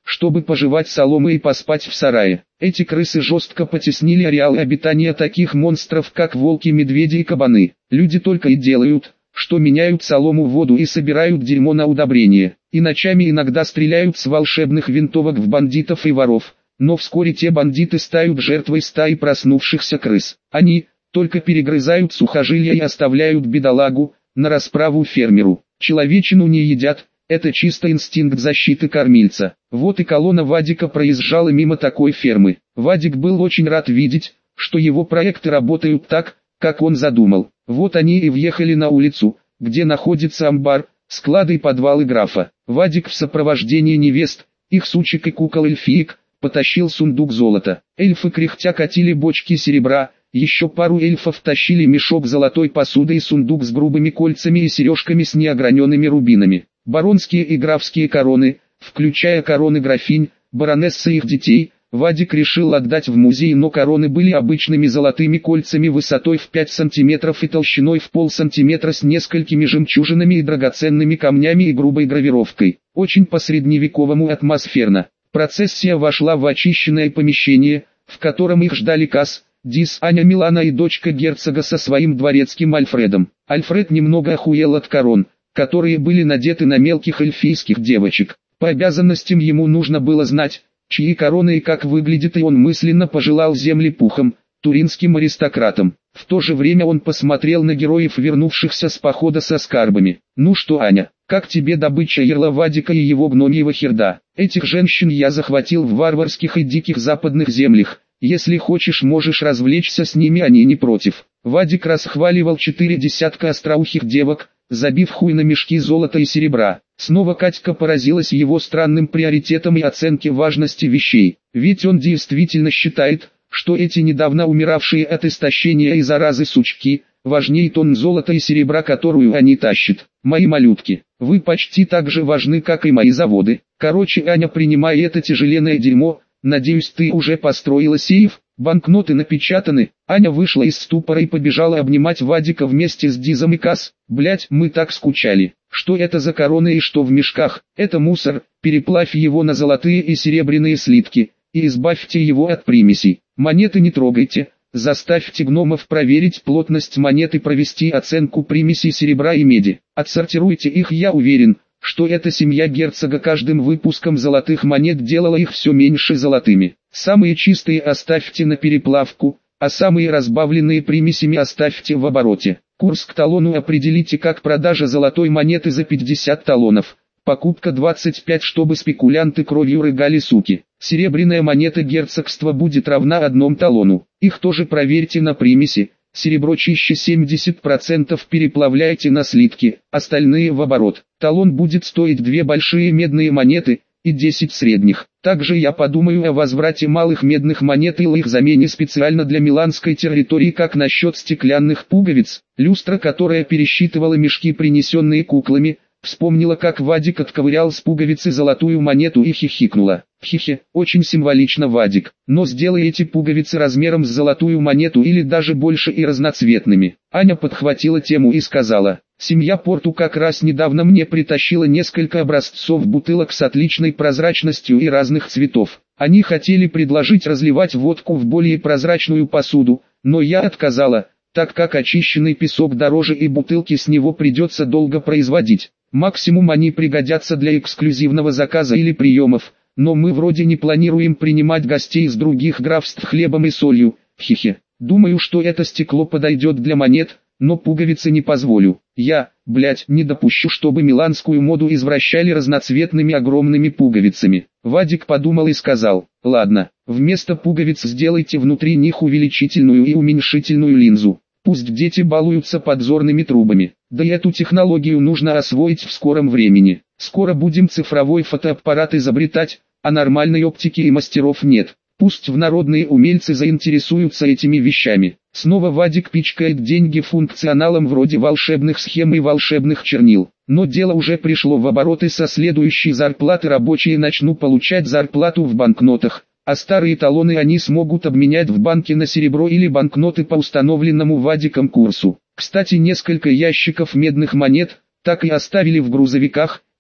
чтобы пожевать соломы и поспать в сарае. Эти крысы жестко потеснили ареалы обитания таких монстров, как волки, медведи и кабаны. Люди только и делают, что меняют солому в воду и собирают дерьмо на удобрение. И ночами иногда стреляют с волшебных винтовок в бандитов и воров. Но вскоре те бандиты стают жертвой стаи проснувшихся крыс. Они только перегрызают сухожилия и оставляют бедолагу на расправу фермеру. Человечину не едят, это чисто инстинкт защиты кормильца. Вот и колонна Вадика проезжала мимо такой фермы. Вадик был очень рад видеть, что его проекты работают так, как он задумал. Вот они и въехали на улицу, где находится амбар, склады и подвалы графа. Вадик в сопровождении невест, их сучек и кукол-эльфиек, потащил сундук золота. Эльфы кряхтя катили бочки серебра, еще пару эльфов тащили мешок золотой посуды и сундук с грубыми кольцами и сережками с неограненными рубинами. Баронские и графские короны, включая короны графинь, баронессы и их детей, Вадик решил отдать в музей, но короны были обычными золотыми кольцами высотой в пять сантиметров и толщиной в полсантиметра с несколькими жемчужинами и драгоценными камнями и грубой гравировкой. Очень по-средневековому атмосферно. Процессия вошла в очищенное помещение, в котором их ждали Кас, Дис, Аня, Милана и дочка герцога со своим дворецким Альфредом. Альфред немного охуел от корон, которые были надеты на мелких эльфийских девочек. По обязанностям ему нужно было знать, чьи короны и как выглядит, и он мысленно пожелал земли пухом, туринским аристократам. В то же время он посмотрел на героев, вернувшихся с похода со скарбами. «Ну что, Аня, как тебе добыча ярла Вадика и его гномьего херда? Этих женщин я захватил в варварских и диких западных землях. Если хочешь, можешь развлечься с ними, они не против». Вадик расхваливал четыре десятка остроухих девок, забив хуй на мешки золота и серебра. Снова Катька поразилась его странным приоритетам и оценке важности вещей. Ведь он действительно считает, что эти недавно умиравшие от истощения и заразы сучки, важнее тонн золота и серебра, которую они тащат. «Мои малютки, вы почти так же важны, как и мои заводы. Короче, Аня, принимай это тяжеленное дерьмо, надеюсь, ты уже построила сейф, банкноты напечатаны». Аня вышла из ступора и побежала обнимать Вадика вместе с Дизом и Кас. «Блять, мы так скучали. Что это за короны и что в мешках? Это мусор, переплавь его на золотые и серебряные слитки, и избавьте его от примесей. Монеты не трогайте, заставьте гномов проверить плотность монет и провести оценку примесей серебра и меди. Отсортируйте их, я уверен, что эта семья герцога каждым выпуском золотых монет делала их все меньше золотыми. Самые чистые оставьте на переплавку, а самые разбавленные примесями оставьте в обороте. Курс к талону определите как продажа золотой монеты за пятьдесят талонов, покупка двадцать пять, чтобы спекулянты кровью рыгали, суки. Серебряная монета герцогства будет равна одному талону. Их тоже проверьте на примеси. Серебро чище семьдесят процентов переплавляйте на слитки, остальные в оборот. Талон будет стоить две большие медные монеты и десять средних. Также я подумаю о возврате малых медных монет и их замене специально для миланской территории. Как насчет стеклянных пуговиц? Люстра, которая пересчитывала мешки, принесенные куклами, вспомнила, как Вадик отковырял с пуговицы золотую монету и хихикнула. Хихе, очень символично, Вадик, но сделай эти пуговицы размером с золотую монету или даже больше и разноцветными. Аня подхватила тему и сказала: семья Порту как раз недавно мне притащила несколько образцов бутылок с отличной прозрачностью и разных цветов. Они хотели предложить разливать водку в более прозрачную посуду, но я отказала, так как очищенный песок дороже и бутылки с него придется долго производить. Максимум они пригодятся для эксклюзивного заказа или приемов, но мы вроде не планируем принимать гостей из других графств хлебом и солью. Хихе. Думаю, что это стекло подойдет для монет, но пуговицы не позволю. Я, блять, не допущу, чтобы миланскую моду извращали разноцветными огромными пуговицами. Вадик подумал и сказал: ладно, вместо пуговиц сделайте внутри них увеличительную и уменьшительную линзу. Пусть дети балуются подзорными трубами. Да и эту технологию нужно освоить в скором времени. Скоро будем цифровой фотоаппарат изобретать, а нормальной оптики и мастеров нет. Пусть в народные умельцы заинтересуются этими вещами. Снова Вадик пичкает деньги функционалом вроде волшебных схем и волшебных чернил. Но дело уже пришло в обороты. Со следующей зарплаты рабочие начнут получать зарплату в банкнотах, а старые талоны они смогут обменять в банке на серебро или банкноты по установленному Вадиком курсу. Кстати, несколько ящиков медных монет так и оставили в грузовиках,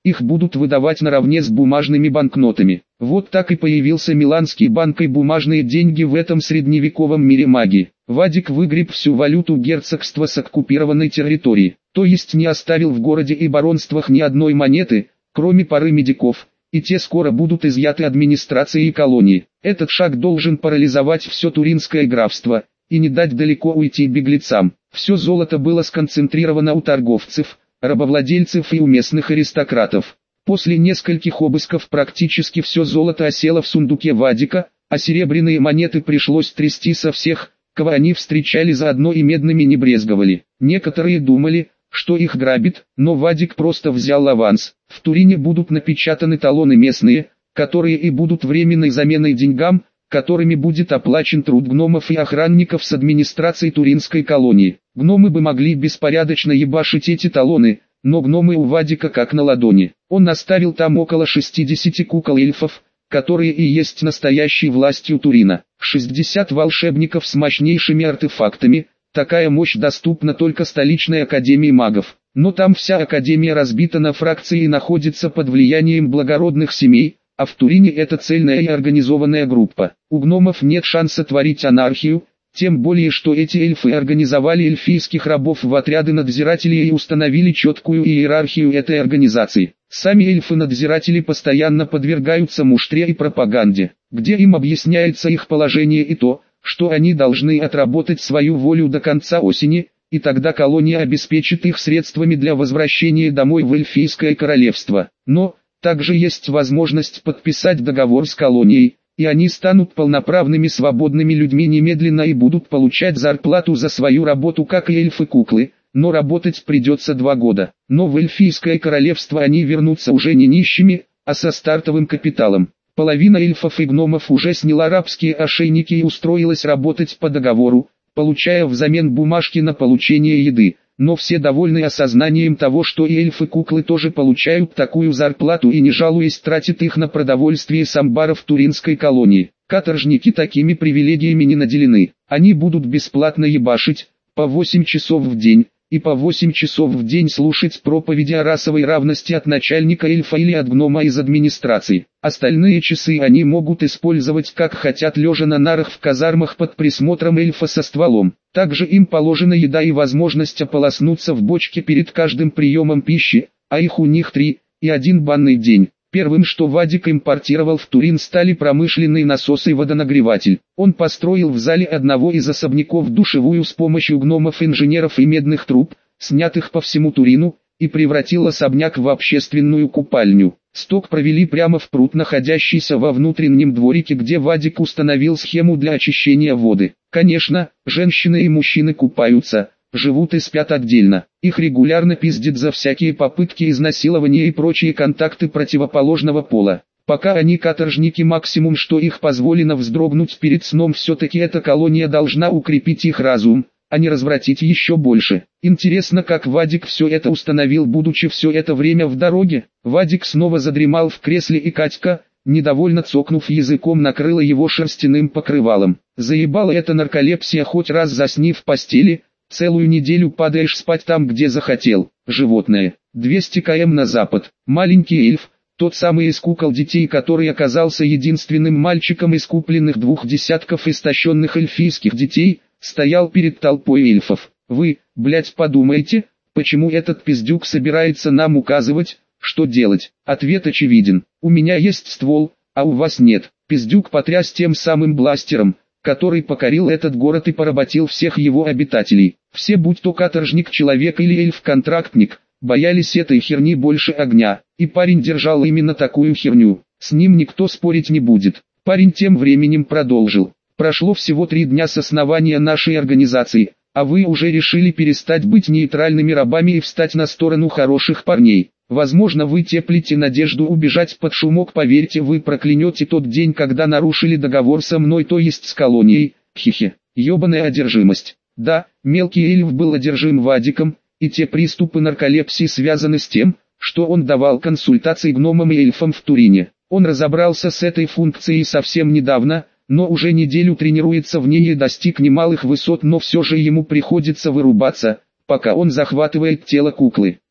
их будут выдавать наравне с бумажными банкнотами. Вот так и появился Миланский банк и бумажные деньги в этом средневековом мире магии. Вадик выгреб всю валюту герцогства с оккупированной территории, то есть не оставил в городе и баронствах ни одной монеты, кроме пары медиков, и те скоро будут изъяты администрацией колонии. Этот шаг должен парализовать все Туринское графство и не дать далеко уйти беглецам. Все золото было сконцентрировано у торговцев, рабовладельцев и у местных аристократов. После нескольких обысков практически все золото осело в сундуке Вадика, а серебряные монеты пришлось трясти со всех, кого они встречали, заодно и медными не брезговали. Некоторые думали, что их грабит, но Вадик просто взял аванс. В Турине будут напечатаны талоны местные, которые и будут временной заменой деньгам, которыми будет оплачен труд гномов и охранников с администрацией Туринской колонии. Гномы бы могли беспорядочно ебашить эти талоны, но гномы у Вадика как на ладони. Он наставил там около шестидесяти кукол-эльфов, которые и есть настоящей властью Турина. шестьдесят волшебников с мощнейшими артефактами, такая мощь доступна только столичной академии магов. Но там вся академия разбита на фракции и находится под влиянием благородных семей, а в Турине это цельная и организованная группа. У гномов нет шанса творить анархию, тем более что эти эльфы организовали эльфийских рабов в отряды надзирателей и установили четкую иерархию этой организации. Сами эльфы-надзиратели постоянно подвергаются муштре и пропаганде, где им объясняется их положение и то, что они должны отработать свою волю до конца осени, и тогда колония обеспечит их средствами для возвращения домой в эльфийское королевство. Но также есть возможность подписать договор с колонией, и они станут полноправными свободными людьми немедленно и будут получать зарплату за свою работу, как и эльфы-куклы, но работать придется два года. Но в эльфийское королевство они вернутся уже не нищими, а со стартовым капиталом. Половина эльфов и гномов уже сняла рабские ошейники и устроилась работать по договору, получая взамен бумажки на получение еды. Но все довольны осознанием того, что и эльфы-куклы тоже получают такую зарплату и не жалуясь тратят их на продовольствие с амбаров Туринской колонии. Каторжники такими привилегиями не наделены. Они будут бесплатно ебашить, по восемь часов в день, и по восемь часов в день слушать проповеди о расовой равности от начальника эльфа или от гнома из администрации. Остальные часы они могут использовать как хотят, лежа на нарах в казармах под присмотром эльфа со стволом. Также им положена еда и возможность ополоснуться в бочке перед каждым приемом пищи, а их у них три, и один банный день. Первым, что Вадик импортировал в Турин, стали промышленные насосы и водонагреватель. Он построил в зале одного из особняков душевую с помощью гномов-инженеров и медных труб, снятых по всему Турину, и превратил особняк в общественную купальню. Сток провели прямо в пруд, находящийся во внутреннем дворике, где Вадик установил схему для очищения воды. Конечно, женщины и мужчины купаются, живут и спят отдельно. Их регулярно пиздят за всякие попытки изнасилования и прочие контакты противоположного пола. Пока они каторжники, максимум что их позволено вздрогнуть перед сном, все-таки эта колония должна укрепить их разум, а не развратить еще больше. Интересно, как Вадик все это установил, будучи все это время в дороге. Вадик снова задремал в кресле, и Катька, недовольно цокнув языком, накрыла его шерстяным покрывалом. Заебала эта нарколепсия, хоть раз засни в постели, целую неделю падаешь спать там, где захотел. Животное. двести километров на запад. Маленький эльф, тот самый из кукол детей, который оказался единственным мальчиком из купленных двух десятков истощенных эльфийских детей, стоял перед толпой эльфов. Вы, блять, подумайте, почему этот пиздюк собирается нам указывать, что делать? Ответ очевиден. У меня есть ствол, а у вас нет. Пиздюк потряс тем самым бластером, который покорил этот город и поработил всех его обитателей. Все, будь то каторжник, человек или эльф-контрактник, боялись этой херни больше огня. И парень держал именно такую херню. С ним никто спорить не будет. Парень тем временем продолжил. Прошло всего три дня с основания нашей организации, а вы уже решили перестать быть нейтральными рабами и встать на сторону хороших парней. Возможно, вы теплите надежду убежать под шумок, поверьте, вы проклянете тот день, когда нарушили договор со мной, то есть с колонией. Хе-хе, ебаная одержимость. Да, мелкий эльф был одержим Вадиком, и те приступы нарколепсии связаны с тем, что он давал консультации гномам и эльфам в Турине. Он разобрался с этой функцией совсем недавно, но уже неделю тренируется в ней и достиг немалых высот, но все же ему приходится вырубаться, пока он захватывает тело куклы.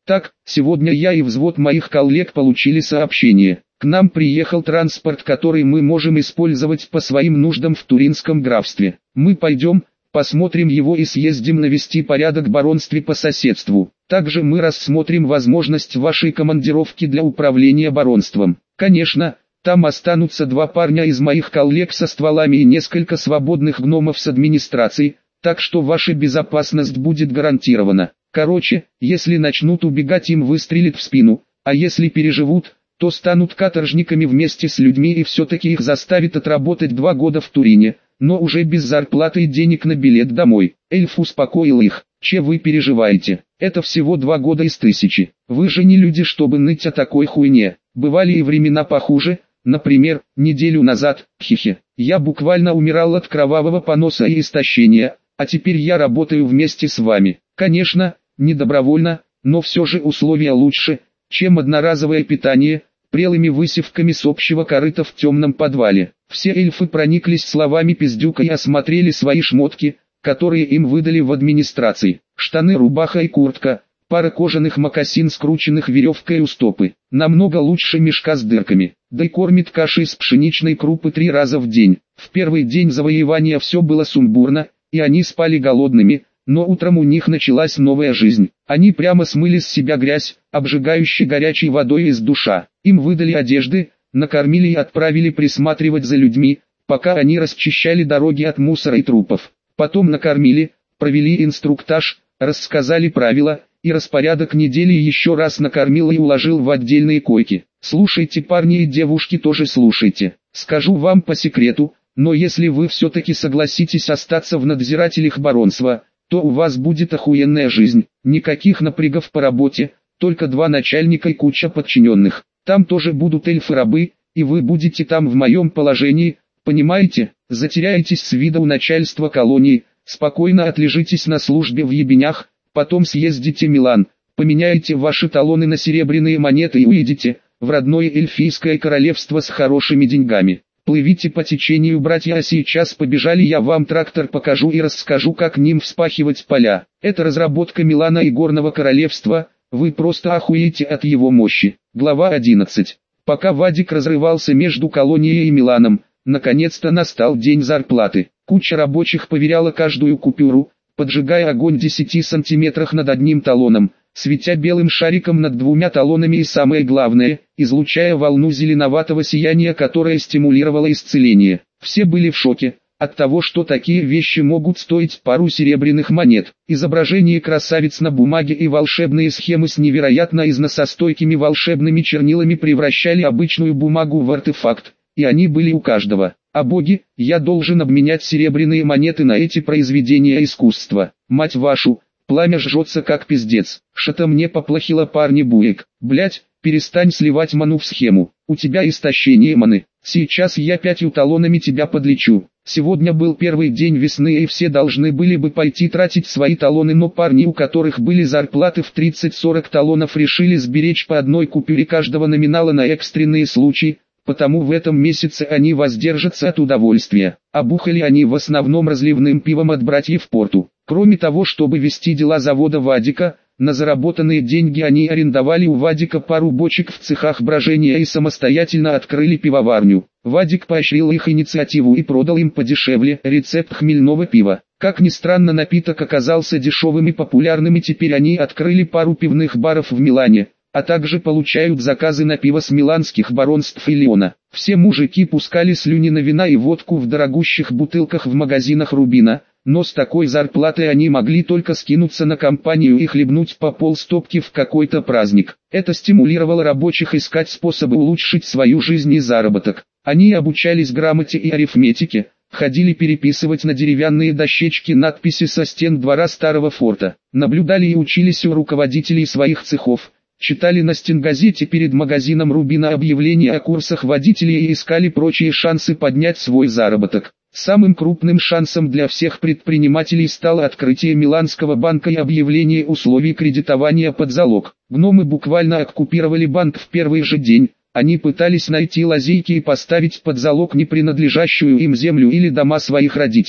Так, сегодня я и взвод моих коллег получили сообщение. К нам приехал транспорт, который мы можем использовать по своим нуждам в Туринском графстве. Мы пойдем, посмотрим его и съездим навести порядок в баронстве по соседству. Также мы рассмотрим возможность вашей командировки для управления баронством. Конечно, там останутся два парня из моих коллег со стволами и несколько свободных гномов с администрацией, так что ваша безопасность будет гарантирована. Короче, если начнут убегать, им выстрелят в спину, а если переживут, то станут каторжниками вместе с людьми и все-таки их заставят отработать два года в Турине, но уже без зарплаты и денег на билет домой. Эльф успокоил их. Че вы переживаете? Это всего два года из тысячи. Вы же не люди, чтобы ныть о такой хуйне. Бывали и времена похуже, например, неделю назад, хихи. Я буквально умирал от кровавого поноса и истощения, а теперь я работаю вместе с вами. Конечно, не добровольно, но все же условия лучше, чем одноразовое питание, прелыми высевками с общего корыта в темном подвале. Все эльфы прониклись словами пиздюка и осмотрели свои шмотки, которые им выдали в администрации. Штаны, рубаха и куртка, пара кожаных мокасин, скрученных веревкой у стопы. Намного лучше мешка с дырками. Да и кормит кашей из пшеничной крупы три раза в день. В первый день завоевания все было сумбурно, и они спали голодными, но утром у них началась новая жизнь. Они прямо смыли с себя грязь, обжигающей горячей водой из душа. Им выдали одежды, накормили и отправили присматривать за людьми, пока они расчищали дороги от мусора и трупов. Потом накормили, провели инструктаж, рассказали правила, и распорядок недели еще раз накормил и уложил в отдельные койки. Слушайте, парни и девушки, тоже слушайте. Скажу вам по секрету, но если вы все-таки согласитесь остаться в надзирателях баронства, то у вас будет охуенная жизнь. Никаких напрягов по работе, только два начальника и куча подчиненных. Там тоже будут эльфы-рабы, и вы будете там в моем положении, понимаете? Затеряетесь с вида у начальства колонии, спокойно отлежитесь на службе в ебенях, потом съездите в Милан, поменяете ваши талоны на серебряные монеты и уедете в родное эльфийское королевство с хорошими деньгами. Плывите по течению, братья, а сейчас побежали, я вам трактор покажу и расскажу, как ним вспахивать поля. Это разработка Милана и Горного Королевства, вы просто охуеете от его мощи. Глава одиннадцать. Пока Вадик разрывался между колонией и Миланом, наконец-то настал день зарплаты. Куча рабочих поверяла каждую купюру, поджигая огонь в десяти сантиметрах над одним талоном, светя белым шариком над двумя талонами и, самое главное, излучая волну зеленоватого сияния, которое стимулировало исцеление. Все были в шоке от того, что такие вещи могут стоить пару серебряных монет. Изображение красавиц на бумаге и волшебные схемы с невероятно износостойкими волшебными чернилами превращали обычную бумагу в артефакт, и они были у каждого. А боги, я должен обменять серебряные монеты на эти произведения искусства. Мать вашу, пламя жжется как пиздец. Что-то мне поплохело, парни, буек. Блять, перестань сливать ману в схему. У тебя истощение маны. Сейчас я пятью талонами тебя подлечу. Сегодня был первый день весны, и все должны были бы пойти тратить свои талоны, но парни, у которых были зарплаты в тридцать-сорок талонов, решили сберечь по одной купюре каждого номинала на экстренные случаи. Потому в этом месяце они воздержатся от удовольствия. Обухали они в основном разливным пивом от братьев Порту. Кроме того, чтобы вести дела завода Вадика, на заработанные деньги они арендовали у Вадика пару бочек в цехах брожения и самостоятельно открыли пивоварню. Вадик поощрил их инициативу и продал им подешевле рецепт хмельного пива. Как ни странно, напиток оказался дешевым и популярным, и теперь они открыли пару пивных баров в Милане, а также получают заказы на пиво с миланских баронств и Лиона. Все мужики пускали слюни на вина и водку в дорогущих бутылках в магазинах Рубина, но с такой зарплатой они могли только скинуться на компанию и хлебнуть по полстопки в какой-то праздник. Это стимулировало рабочих искать способы улучшить свою жизнь и заработок. Они обучались грамоте и арифметике, ходили переписывать на деревянные дощечки надписи со стен двора старого форта, наблюдали и учились у руководителей своих цехов, читали на стенгазете перед магазином Рубина объявления о курсах водителей и искали прочие шансы поднять свой заработок. Самым крупным шансом для всех предпринимателей стало открытие Миланского банка и объявление условий кредитования под залог. Гномы буквально оккупировали банк в первый же день. Они пытались найти лазейки и поставить под залог непринадлежащую им землю или дома своих родителей.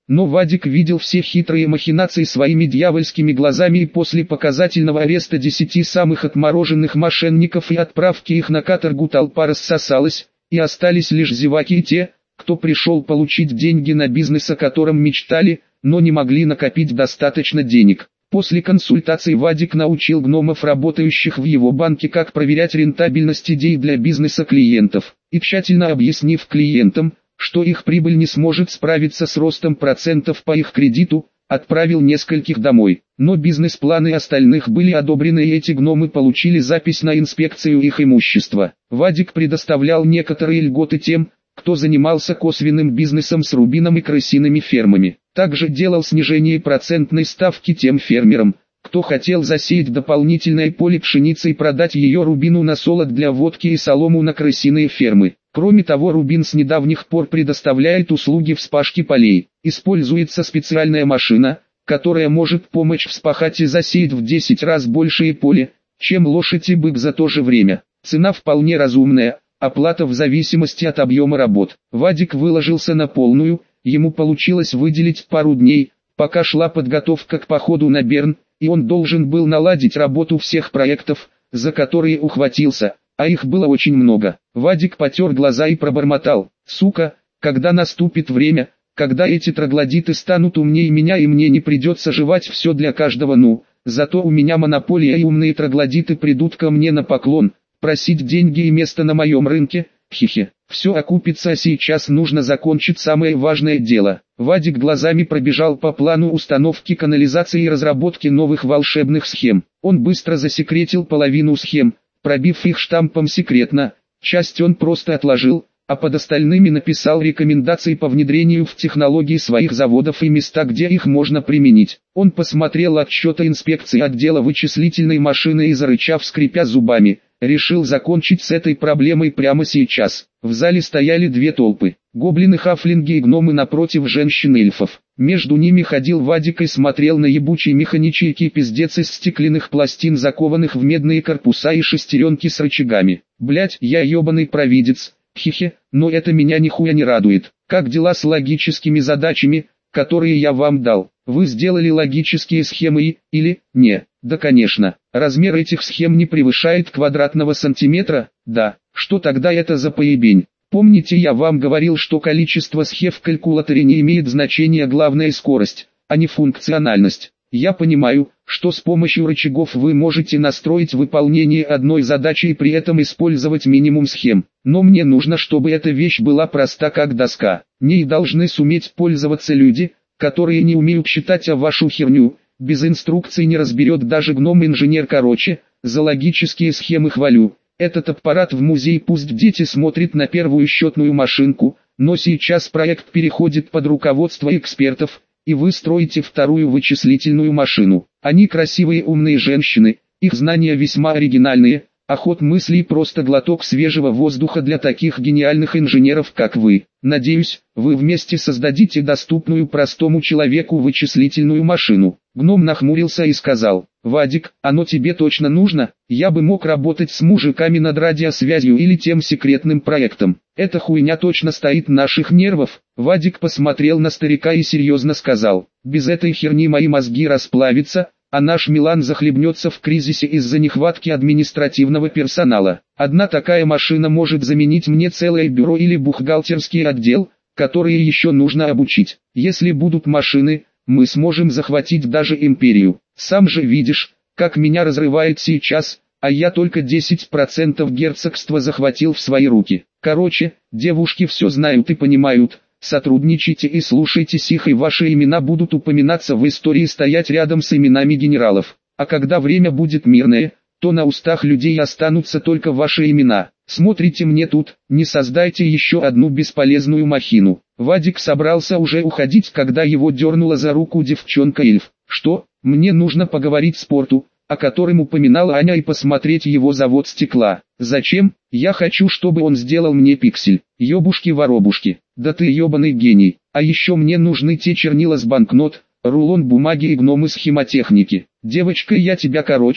Но Вадик видел все хитрые махинации своими дьявольскими глазами, и после показательного ареста десяти самых отмороженных мошенников и отправки их на каторгу толпа рассосалась, и остались лишь зеваки и те, кто пришел получить деньги на бизнес, о котором мечтали, но не могли накопить достаточно денег. После консультаций Вадик научил гномов, работающих в его банке, как проверять рентабельность идей для бизнеса клиентов, и тщательно объяснив клиентам, что их прибыль не сможет справиться с ростом процентов по их кредиту, отправил нескольких домой. Но бизнес-планы остальных были одобрены, и эти гномы получили запись на инспекцию их имущества. Вадик предоставлял некоторые льготы тем, кто занимался косвенным бизнесом с рубином и крысиными фермами. Также делал снижение процентной ставки тем фермерам, кто хотел засеять дополнительное поле пшеницы и продать ее рубину на солод для водки и солому на крысиные фермы. Кроме того, Рубин с недавних пор предоставляет услуги вспашки полей. Используется специальная машина, которая может помочь вспахать и засеять в десять раз большее поле, чем лошадь и бык за то же время. Цена вполне разумная, оплата в зависимости от объема работ. Вадик выложился на полную, ему получилось выделить пару дней, пока шла подготовка к походу на Берн, и он должен был наладить работу всех проектов, за которые ухватился, а их было очень много. Вадик потер глаза и пробормотал: «Сука, когда наступит время, когда эти троглодиты станут умнее меня и мне не придется жевать все для каждого, ну, зато у меня монополия и умные троглодиты придут ко мне на поклон, просить деньги и место на моем рынке, хихи. Все окупится, а сейчас нужно закончить самое важное дело». Вадик глазами пробежал по плану установки канализации и разработки новых волшебных схем. Он быстро засекретил половину схем, пробив их штампом «секретно», часть он просто отложил, а под остальными написал рекомендации по внедрению в технологии своих заводов и места, где их можно применить. Он посмотрел отчеты инспекции отдела вычислительной машины и, зарычав, скрипя зубами, решил закончить с этой проблемой прямо сейчас. В зале стояли две толпы: гоблины, хафлинги и гномы напротив женщин-эльфов. Между ними ходил Вадик и смотрел на ебучий механический пиздец из стеклянных пластин, закованных в медные корпуса и шестеренки с рычагами. Блять, я ебаный провидец, хихи, но это меня нихуя не радует. Как дела с логическими задачами, которые я вам дал? Вы сделали логические схемы и, или, не? Да конечно. Размер этих схем не превышает квадратного сантиметра? Да. Что тогда это за поебень? Помните, я вам говорил, что количество схем в калькуляторе не имеет значения, главная скорость, а не функциональность. Я понимаю, что с помощью рычагов вы можете настроить выполнение одной задачи и при этом использовать минимум схем. Но мне нужно, чтобы эта вещь была проста как доска. Ней должны суметь пользоваться люди, которые не умеют считать, а вашу херню без инструкций не разберет даже гном-инженер. Короче, за логические схемы хвалю. Этот аппарат в музей пусть дети смотрят на первую счетную машинку, но сейчас проект переходит под руководство экспертов, и вы строите вторую вычислительную машину. Они красивые умные женщины, их знания весьма оригинальные, а ход мыслей просто глоток свежего воздуха для таких гениальных инженеров, как вы. Надеюсь, вы вместе создадите доступную простому человеку вычислительную машину. Гном нахмурился и сказал: «Вадик, оно тебе точно нужно? Я бы мог работать с мужиками над радиосвязью или тем секретным проектом. Эта хуйня точно стоит наших нервов». Вадик посмотрел на старика и серьезно сказал: «Без этой херни мои мозги расплавятся, а наш Милан захлебнется в кризисе из-за нехватки административного персонала. Одна такая машина может заменить мне целое бюро или бухгалтерский отдел, которые еще нужно обучить. Если будут машины, мы сможем захватить даже империю. Сам же видишь, как меня разрывает сейчас, а я только десять процентов герцогства захватил в свои руки. Короче, девушки все знают и понимают». Сотрудничайте и слушайтесь их, и ваши имена будут упоминаться в истории, стоять рядом с именами генералов. А когда время будет мирное, то на устах людей останутся только ваши имена. Смотрите мне тут, не создайте еще одну бесполезную махину». Вадик собрался уже уходить, когда его дернула за руку девчонка-эльф. «Что? Мне нужно поговорить с Порту, о котором упоминала Аня, и посмотреть его завод стекла». «Зачем? Я хочу, чтобы он сделал мне пиксель. Ёбушки-воробушки. Да ты ёбаный гений. А еще мне нужны те чернила с банкнот, рулон бумаги и гномы схемотехники. Девочка, я тебя короче,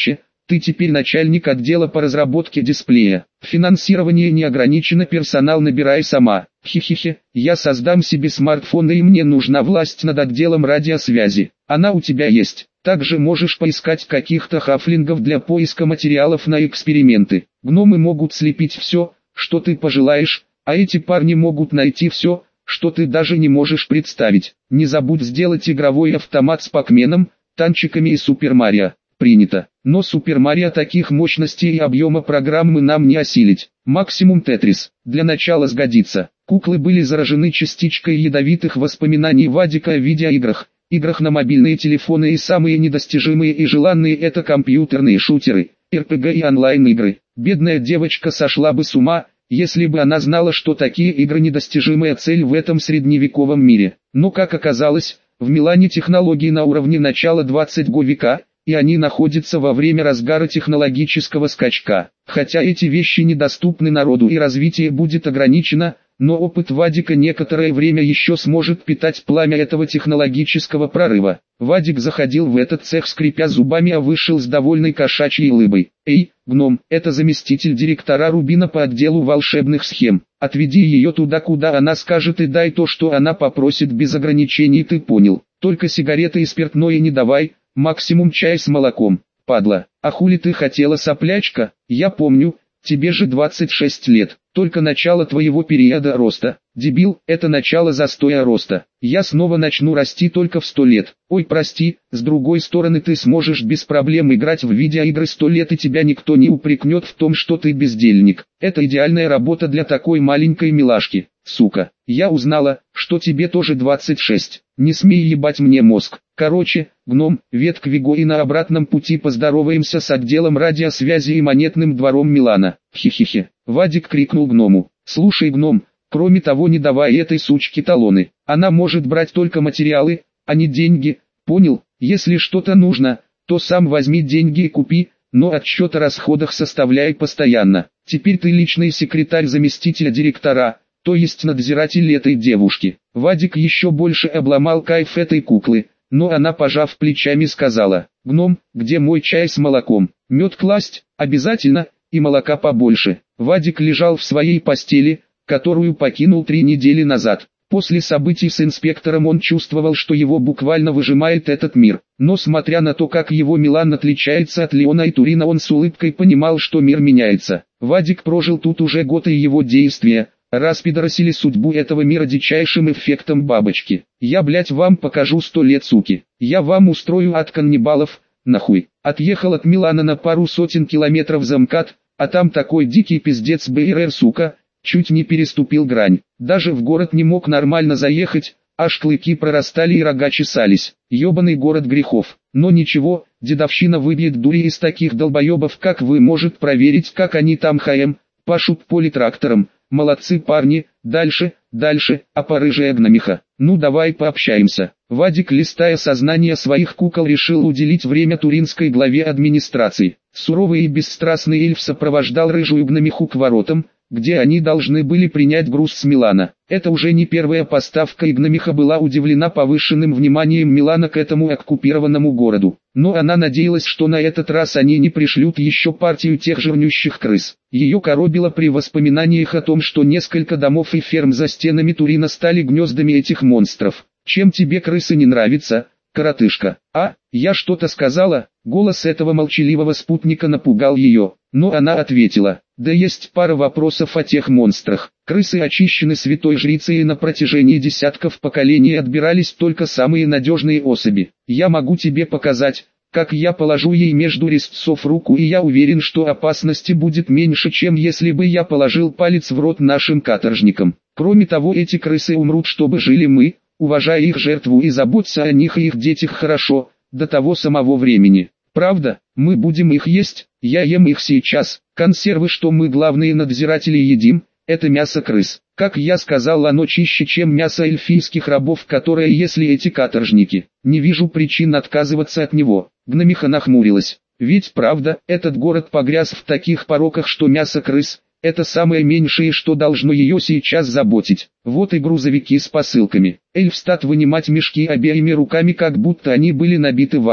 Ты теперь начальник отдела по разработке дисплея. Финансирование не ограничено, персонал набирай сама. Хи-хи-хи, я создам себе смартфон, и мне нужна власть над отделом радиосвязи. Она у тебя есть. Также можешь поискать каких-то хафлингов для поиска материалов на эксперименты. Гномы могут слепить все, что ты пожелаешь, а эти парни могут найти все, что ты даже не можешь представить. Не забудь сделать игровой автомат с пакменом, танчиками и Супер Марио. Принято. Но Супер Марио таких мощностей и объема программы нам не осилить. Максимум Тетрис. Для начала сгодится. Куклы были заражены частичкой ядовитых воспоминаний Вадика о видеоиграх, играх на мобильные телефоны, и самые недостижимые и желанные это компьютерные шутеры, эр пи джи и онлайн-игры. Бедная девочка сошла бы с ума, если бы она знала, что такие игры недостижимая цель в этом средневековом мире. Но как оказалось, в Милане технологии на уровне начала двадцатого века, и они находятся во время разгара технологического скачка. Хотя эти вещи недоступны народу и развитие будет ограничено, но опыт Вадика некоторое время еще сможет питать пламя этого технологического прорыва. Вадик заходил в этот цех скрипя зубами, а вышел с довольной кошачьей улыбой. «Эй, гном, это заместитель директора Рубина по отделу волшебных схем. Отведи ее туда, куда она скажет, и дай то, что она попросит, без ограничений, ты понял? Только сигареты и спиртное не давай, максимум чай с молоком, падла. А хули ты хотела, соплячка? Я помню, тебе же двадцать шесть лет. Только начало твоего периода роста. Дебил, это начало застоя роста. Я снова начну расти только в сто лет. Ой, прости, с другой стороны ты сможешь без проблем играть в видеоигры сто лет, и тебя никто не упрекнет в том, что ты бездельник. Это идеальная работа для такой маленькой милашки. Сука, я узнала, что тебе тоже двадцать шесть. Не смей ебать мне мозг. Короче, гном, ветк Виго, и на обратном пути поздороваемся с отделом радиосвязи и монетным двором Милана. Хи-хи-хи. Вадик крикнул гному. Слушай, гном, кроме того, не давай этой сучке талоны. Она может брать только материалы, а не деньги. Понял? Если что-то нужно, то сам возьми деньги и купи, но отчет о расходах составляй постоянно. Теперь ты личный секретарь заместителя директора, то есть надзиратель этой девушки. Вадик еще больше обломал кайф этой куклы, но она, пожав плечами, сказала: «Гном, где мой чай с молоком? Мед класть? Обязательно, и молока побольше». Вадик лежал в своей постели, которую покинул три недели назад. После событий с инспектором он чувствовал, что его буквально выжимает этот мир. Но смотря на то, как его Милан отличается от Леона и Турина, он с улыбкой понимал, что мир меняется. Вадик прожил тут уже год, и его действия распидоросили судьбу этого мира дичайшим эффектом бабочки. «Я, блять, вам покажу сто лет, суки. Я вам устрою от каннибалов, нахуй». Отъехал от Милана на пару сотен километров за МКАД, а там такой дикий пиздец БРР, сука, чуть не переступил грань. Даже в город не мог нормально заехать, аж клыки прорастали и рога чесались. Ёбаный город грехов. Но ничего, дедовщина выбьет дури из таких долбоебов, как вы, может проверить, как они там ХМ, пашут поле трактором. Молодцы парни, дальше, дальше, а рыжая гномиха. Ну давай пообщаемся. Вадик, листая сознание своих кукол, решил уделить время туринской главе администрации. Суровый и бесстрастный эльф сопровождал рыжую гномиху к воротам, где они должны были принять груз с Милана. Это уже не первая поставка, и гномиха была удивлена повышенным вниманием Милана к этому оккупированному городу. Но она надеялась, что на этот раз они не пришлют еще партию тех жирнющих крыс. Ее коробило при воспоминаниях о том, что несколько домов и ферм за стенами Турина стали гнездами этих монстров. «Чем тебе крысы не нравятся, коротышка?» «А, я что-то сказала?» Голос этого молчаливого спутника напугал ее, но она ответила: «Да есть пара вопросов о тех монстрах. Крысы очищены святой жрицей, и на протяжении десятков поколений отбирались только самые надежные особи. Я могу тебе показать, как я положу ей между резцов руку, и я уверен, что опасности будет меньше, чем если бы я положил палец в рот нашим каторжникам. Кроме того, эти крысы умрут, чтобы жили мы, уважая их жертву и заботься о них и их детях хорошо, до того самого времени. Правда, мы будем их есть, я ем их сейчас. Консервы, что мы главные надзиратели едим, это мясо крыс. Как я сказал, оно чище, чем мясо эльфийских рабов, которое если эти каторжники. Не вижу причин отказываться от него». Гномиха нахмурилась. Ведь правда, этот город погряз в таких пороках, что мясо крыс – это самое меньшее, что должно ее сейчас заботить. Вот и грузовики с посылками. Эльф стал вынимать мешки обеими руками, как будто они были набиты ватой.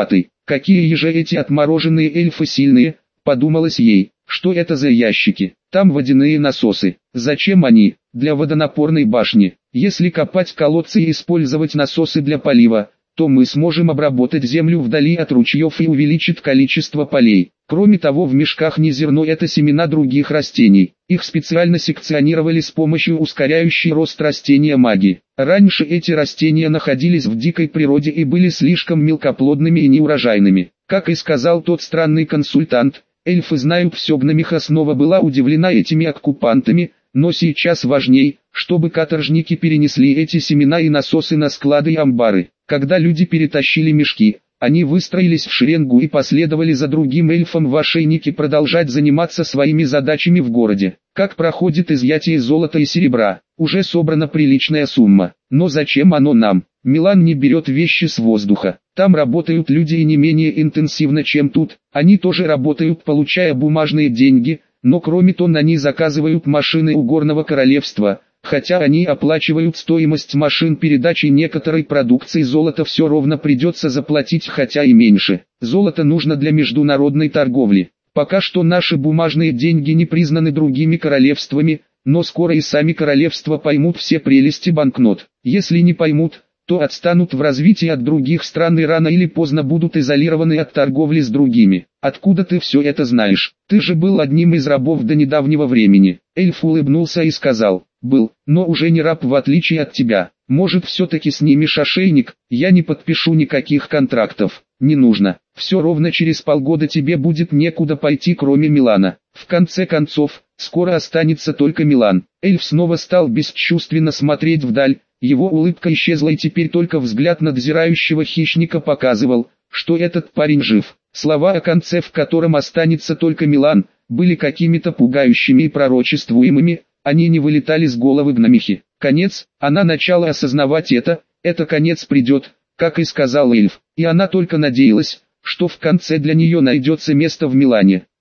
Какие же эти отмороженные эльфы сильные, подумалось ей. Что это за ящики? Там водяные насосы. Зачем они? Для водонапорной башни. Если копать колодцы и использовать насосы для полива, то мы сможем обработать землю вдали от ручьев и увеличить количество полей. Кроме того, в мешках не зерно, это семена других растений. Их специально секционировали с помощью ускоряющей рост растения магии. Раньше эти растения находились в дикой природе и были слишком мелкоплодными и неурожайными. Как и сказал тот странный консультант, эльфы знают все. Гномиха снова была удивлена этими оккупантами, но сейчас важней, чтобы каторжники перенесли эти семена и насосы на склады и амбары. Когда люди перетащили мешки, они выстроились в шеренгу и последовали за другим эльфом в ошейнике продолжать заниматься своими задачами в городе. Как проходит изъятие золота и серебра? Уже собрана приличная сумма. Но зачем оно нам? Милан не берет вещи с воздуха. Там работают люди и не менее интенсивно, чем тут. Они тоже работают, получая бумажные деньги, но кроме того они заказывают машины у Горного Королевства. Хотя они оплачивают стоимость машин передачи некоторой продукции, золото все равно придется заплатить, хотя и меньше. Золото нужно для международной торговли. Пока что наши бумажные деньги не признаны другими королевствами, но скоро и сами королевства поймут все прелести банкнот. Если не поймут, то отстанут в развитии от других стран и рано или поздно будут изолированы от торговли с другими. Откуда ты все это знаешь? Ты же был одним из рабов до недавнего времени. Эльф улыбнулся и сказал: был, но уже не раб, в отличие от тебя. Может, все-таки снимешь ошейник? Я не подпишу никаких контрактов. Не нужно. Все ровно через полгода тебе будет некуда пойти, кроме Милана. В конце концов, скоро останется только Милан. Эльф снова стал бесчувственно смотреть вдаль. Его улыбка исчезла, и теперь только взгляд надзирающего хищника показывал, что этот парень жив. Слова о конце, в котором останется только Милан, были какими-то пугающими и пророчествуемыми. Они не вылетали с головы гномихи. Конец, она начала осознавать это, это конец придет, как и сказал эльф, и она только надеялась, что в конце для нее найдется место в Милане.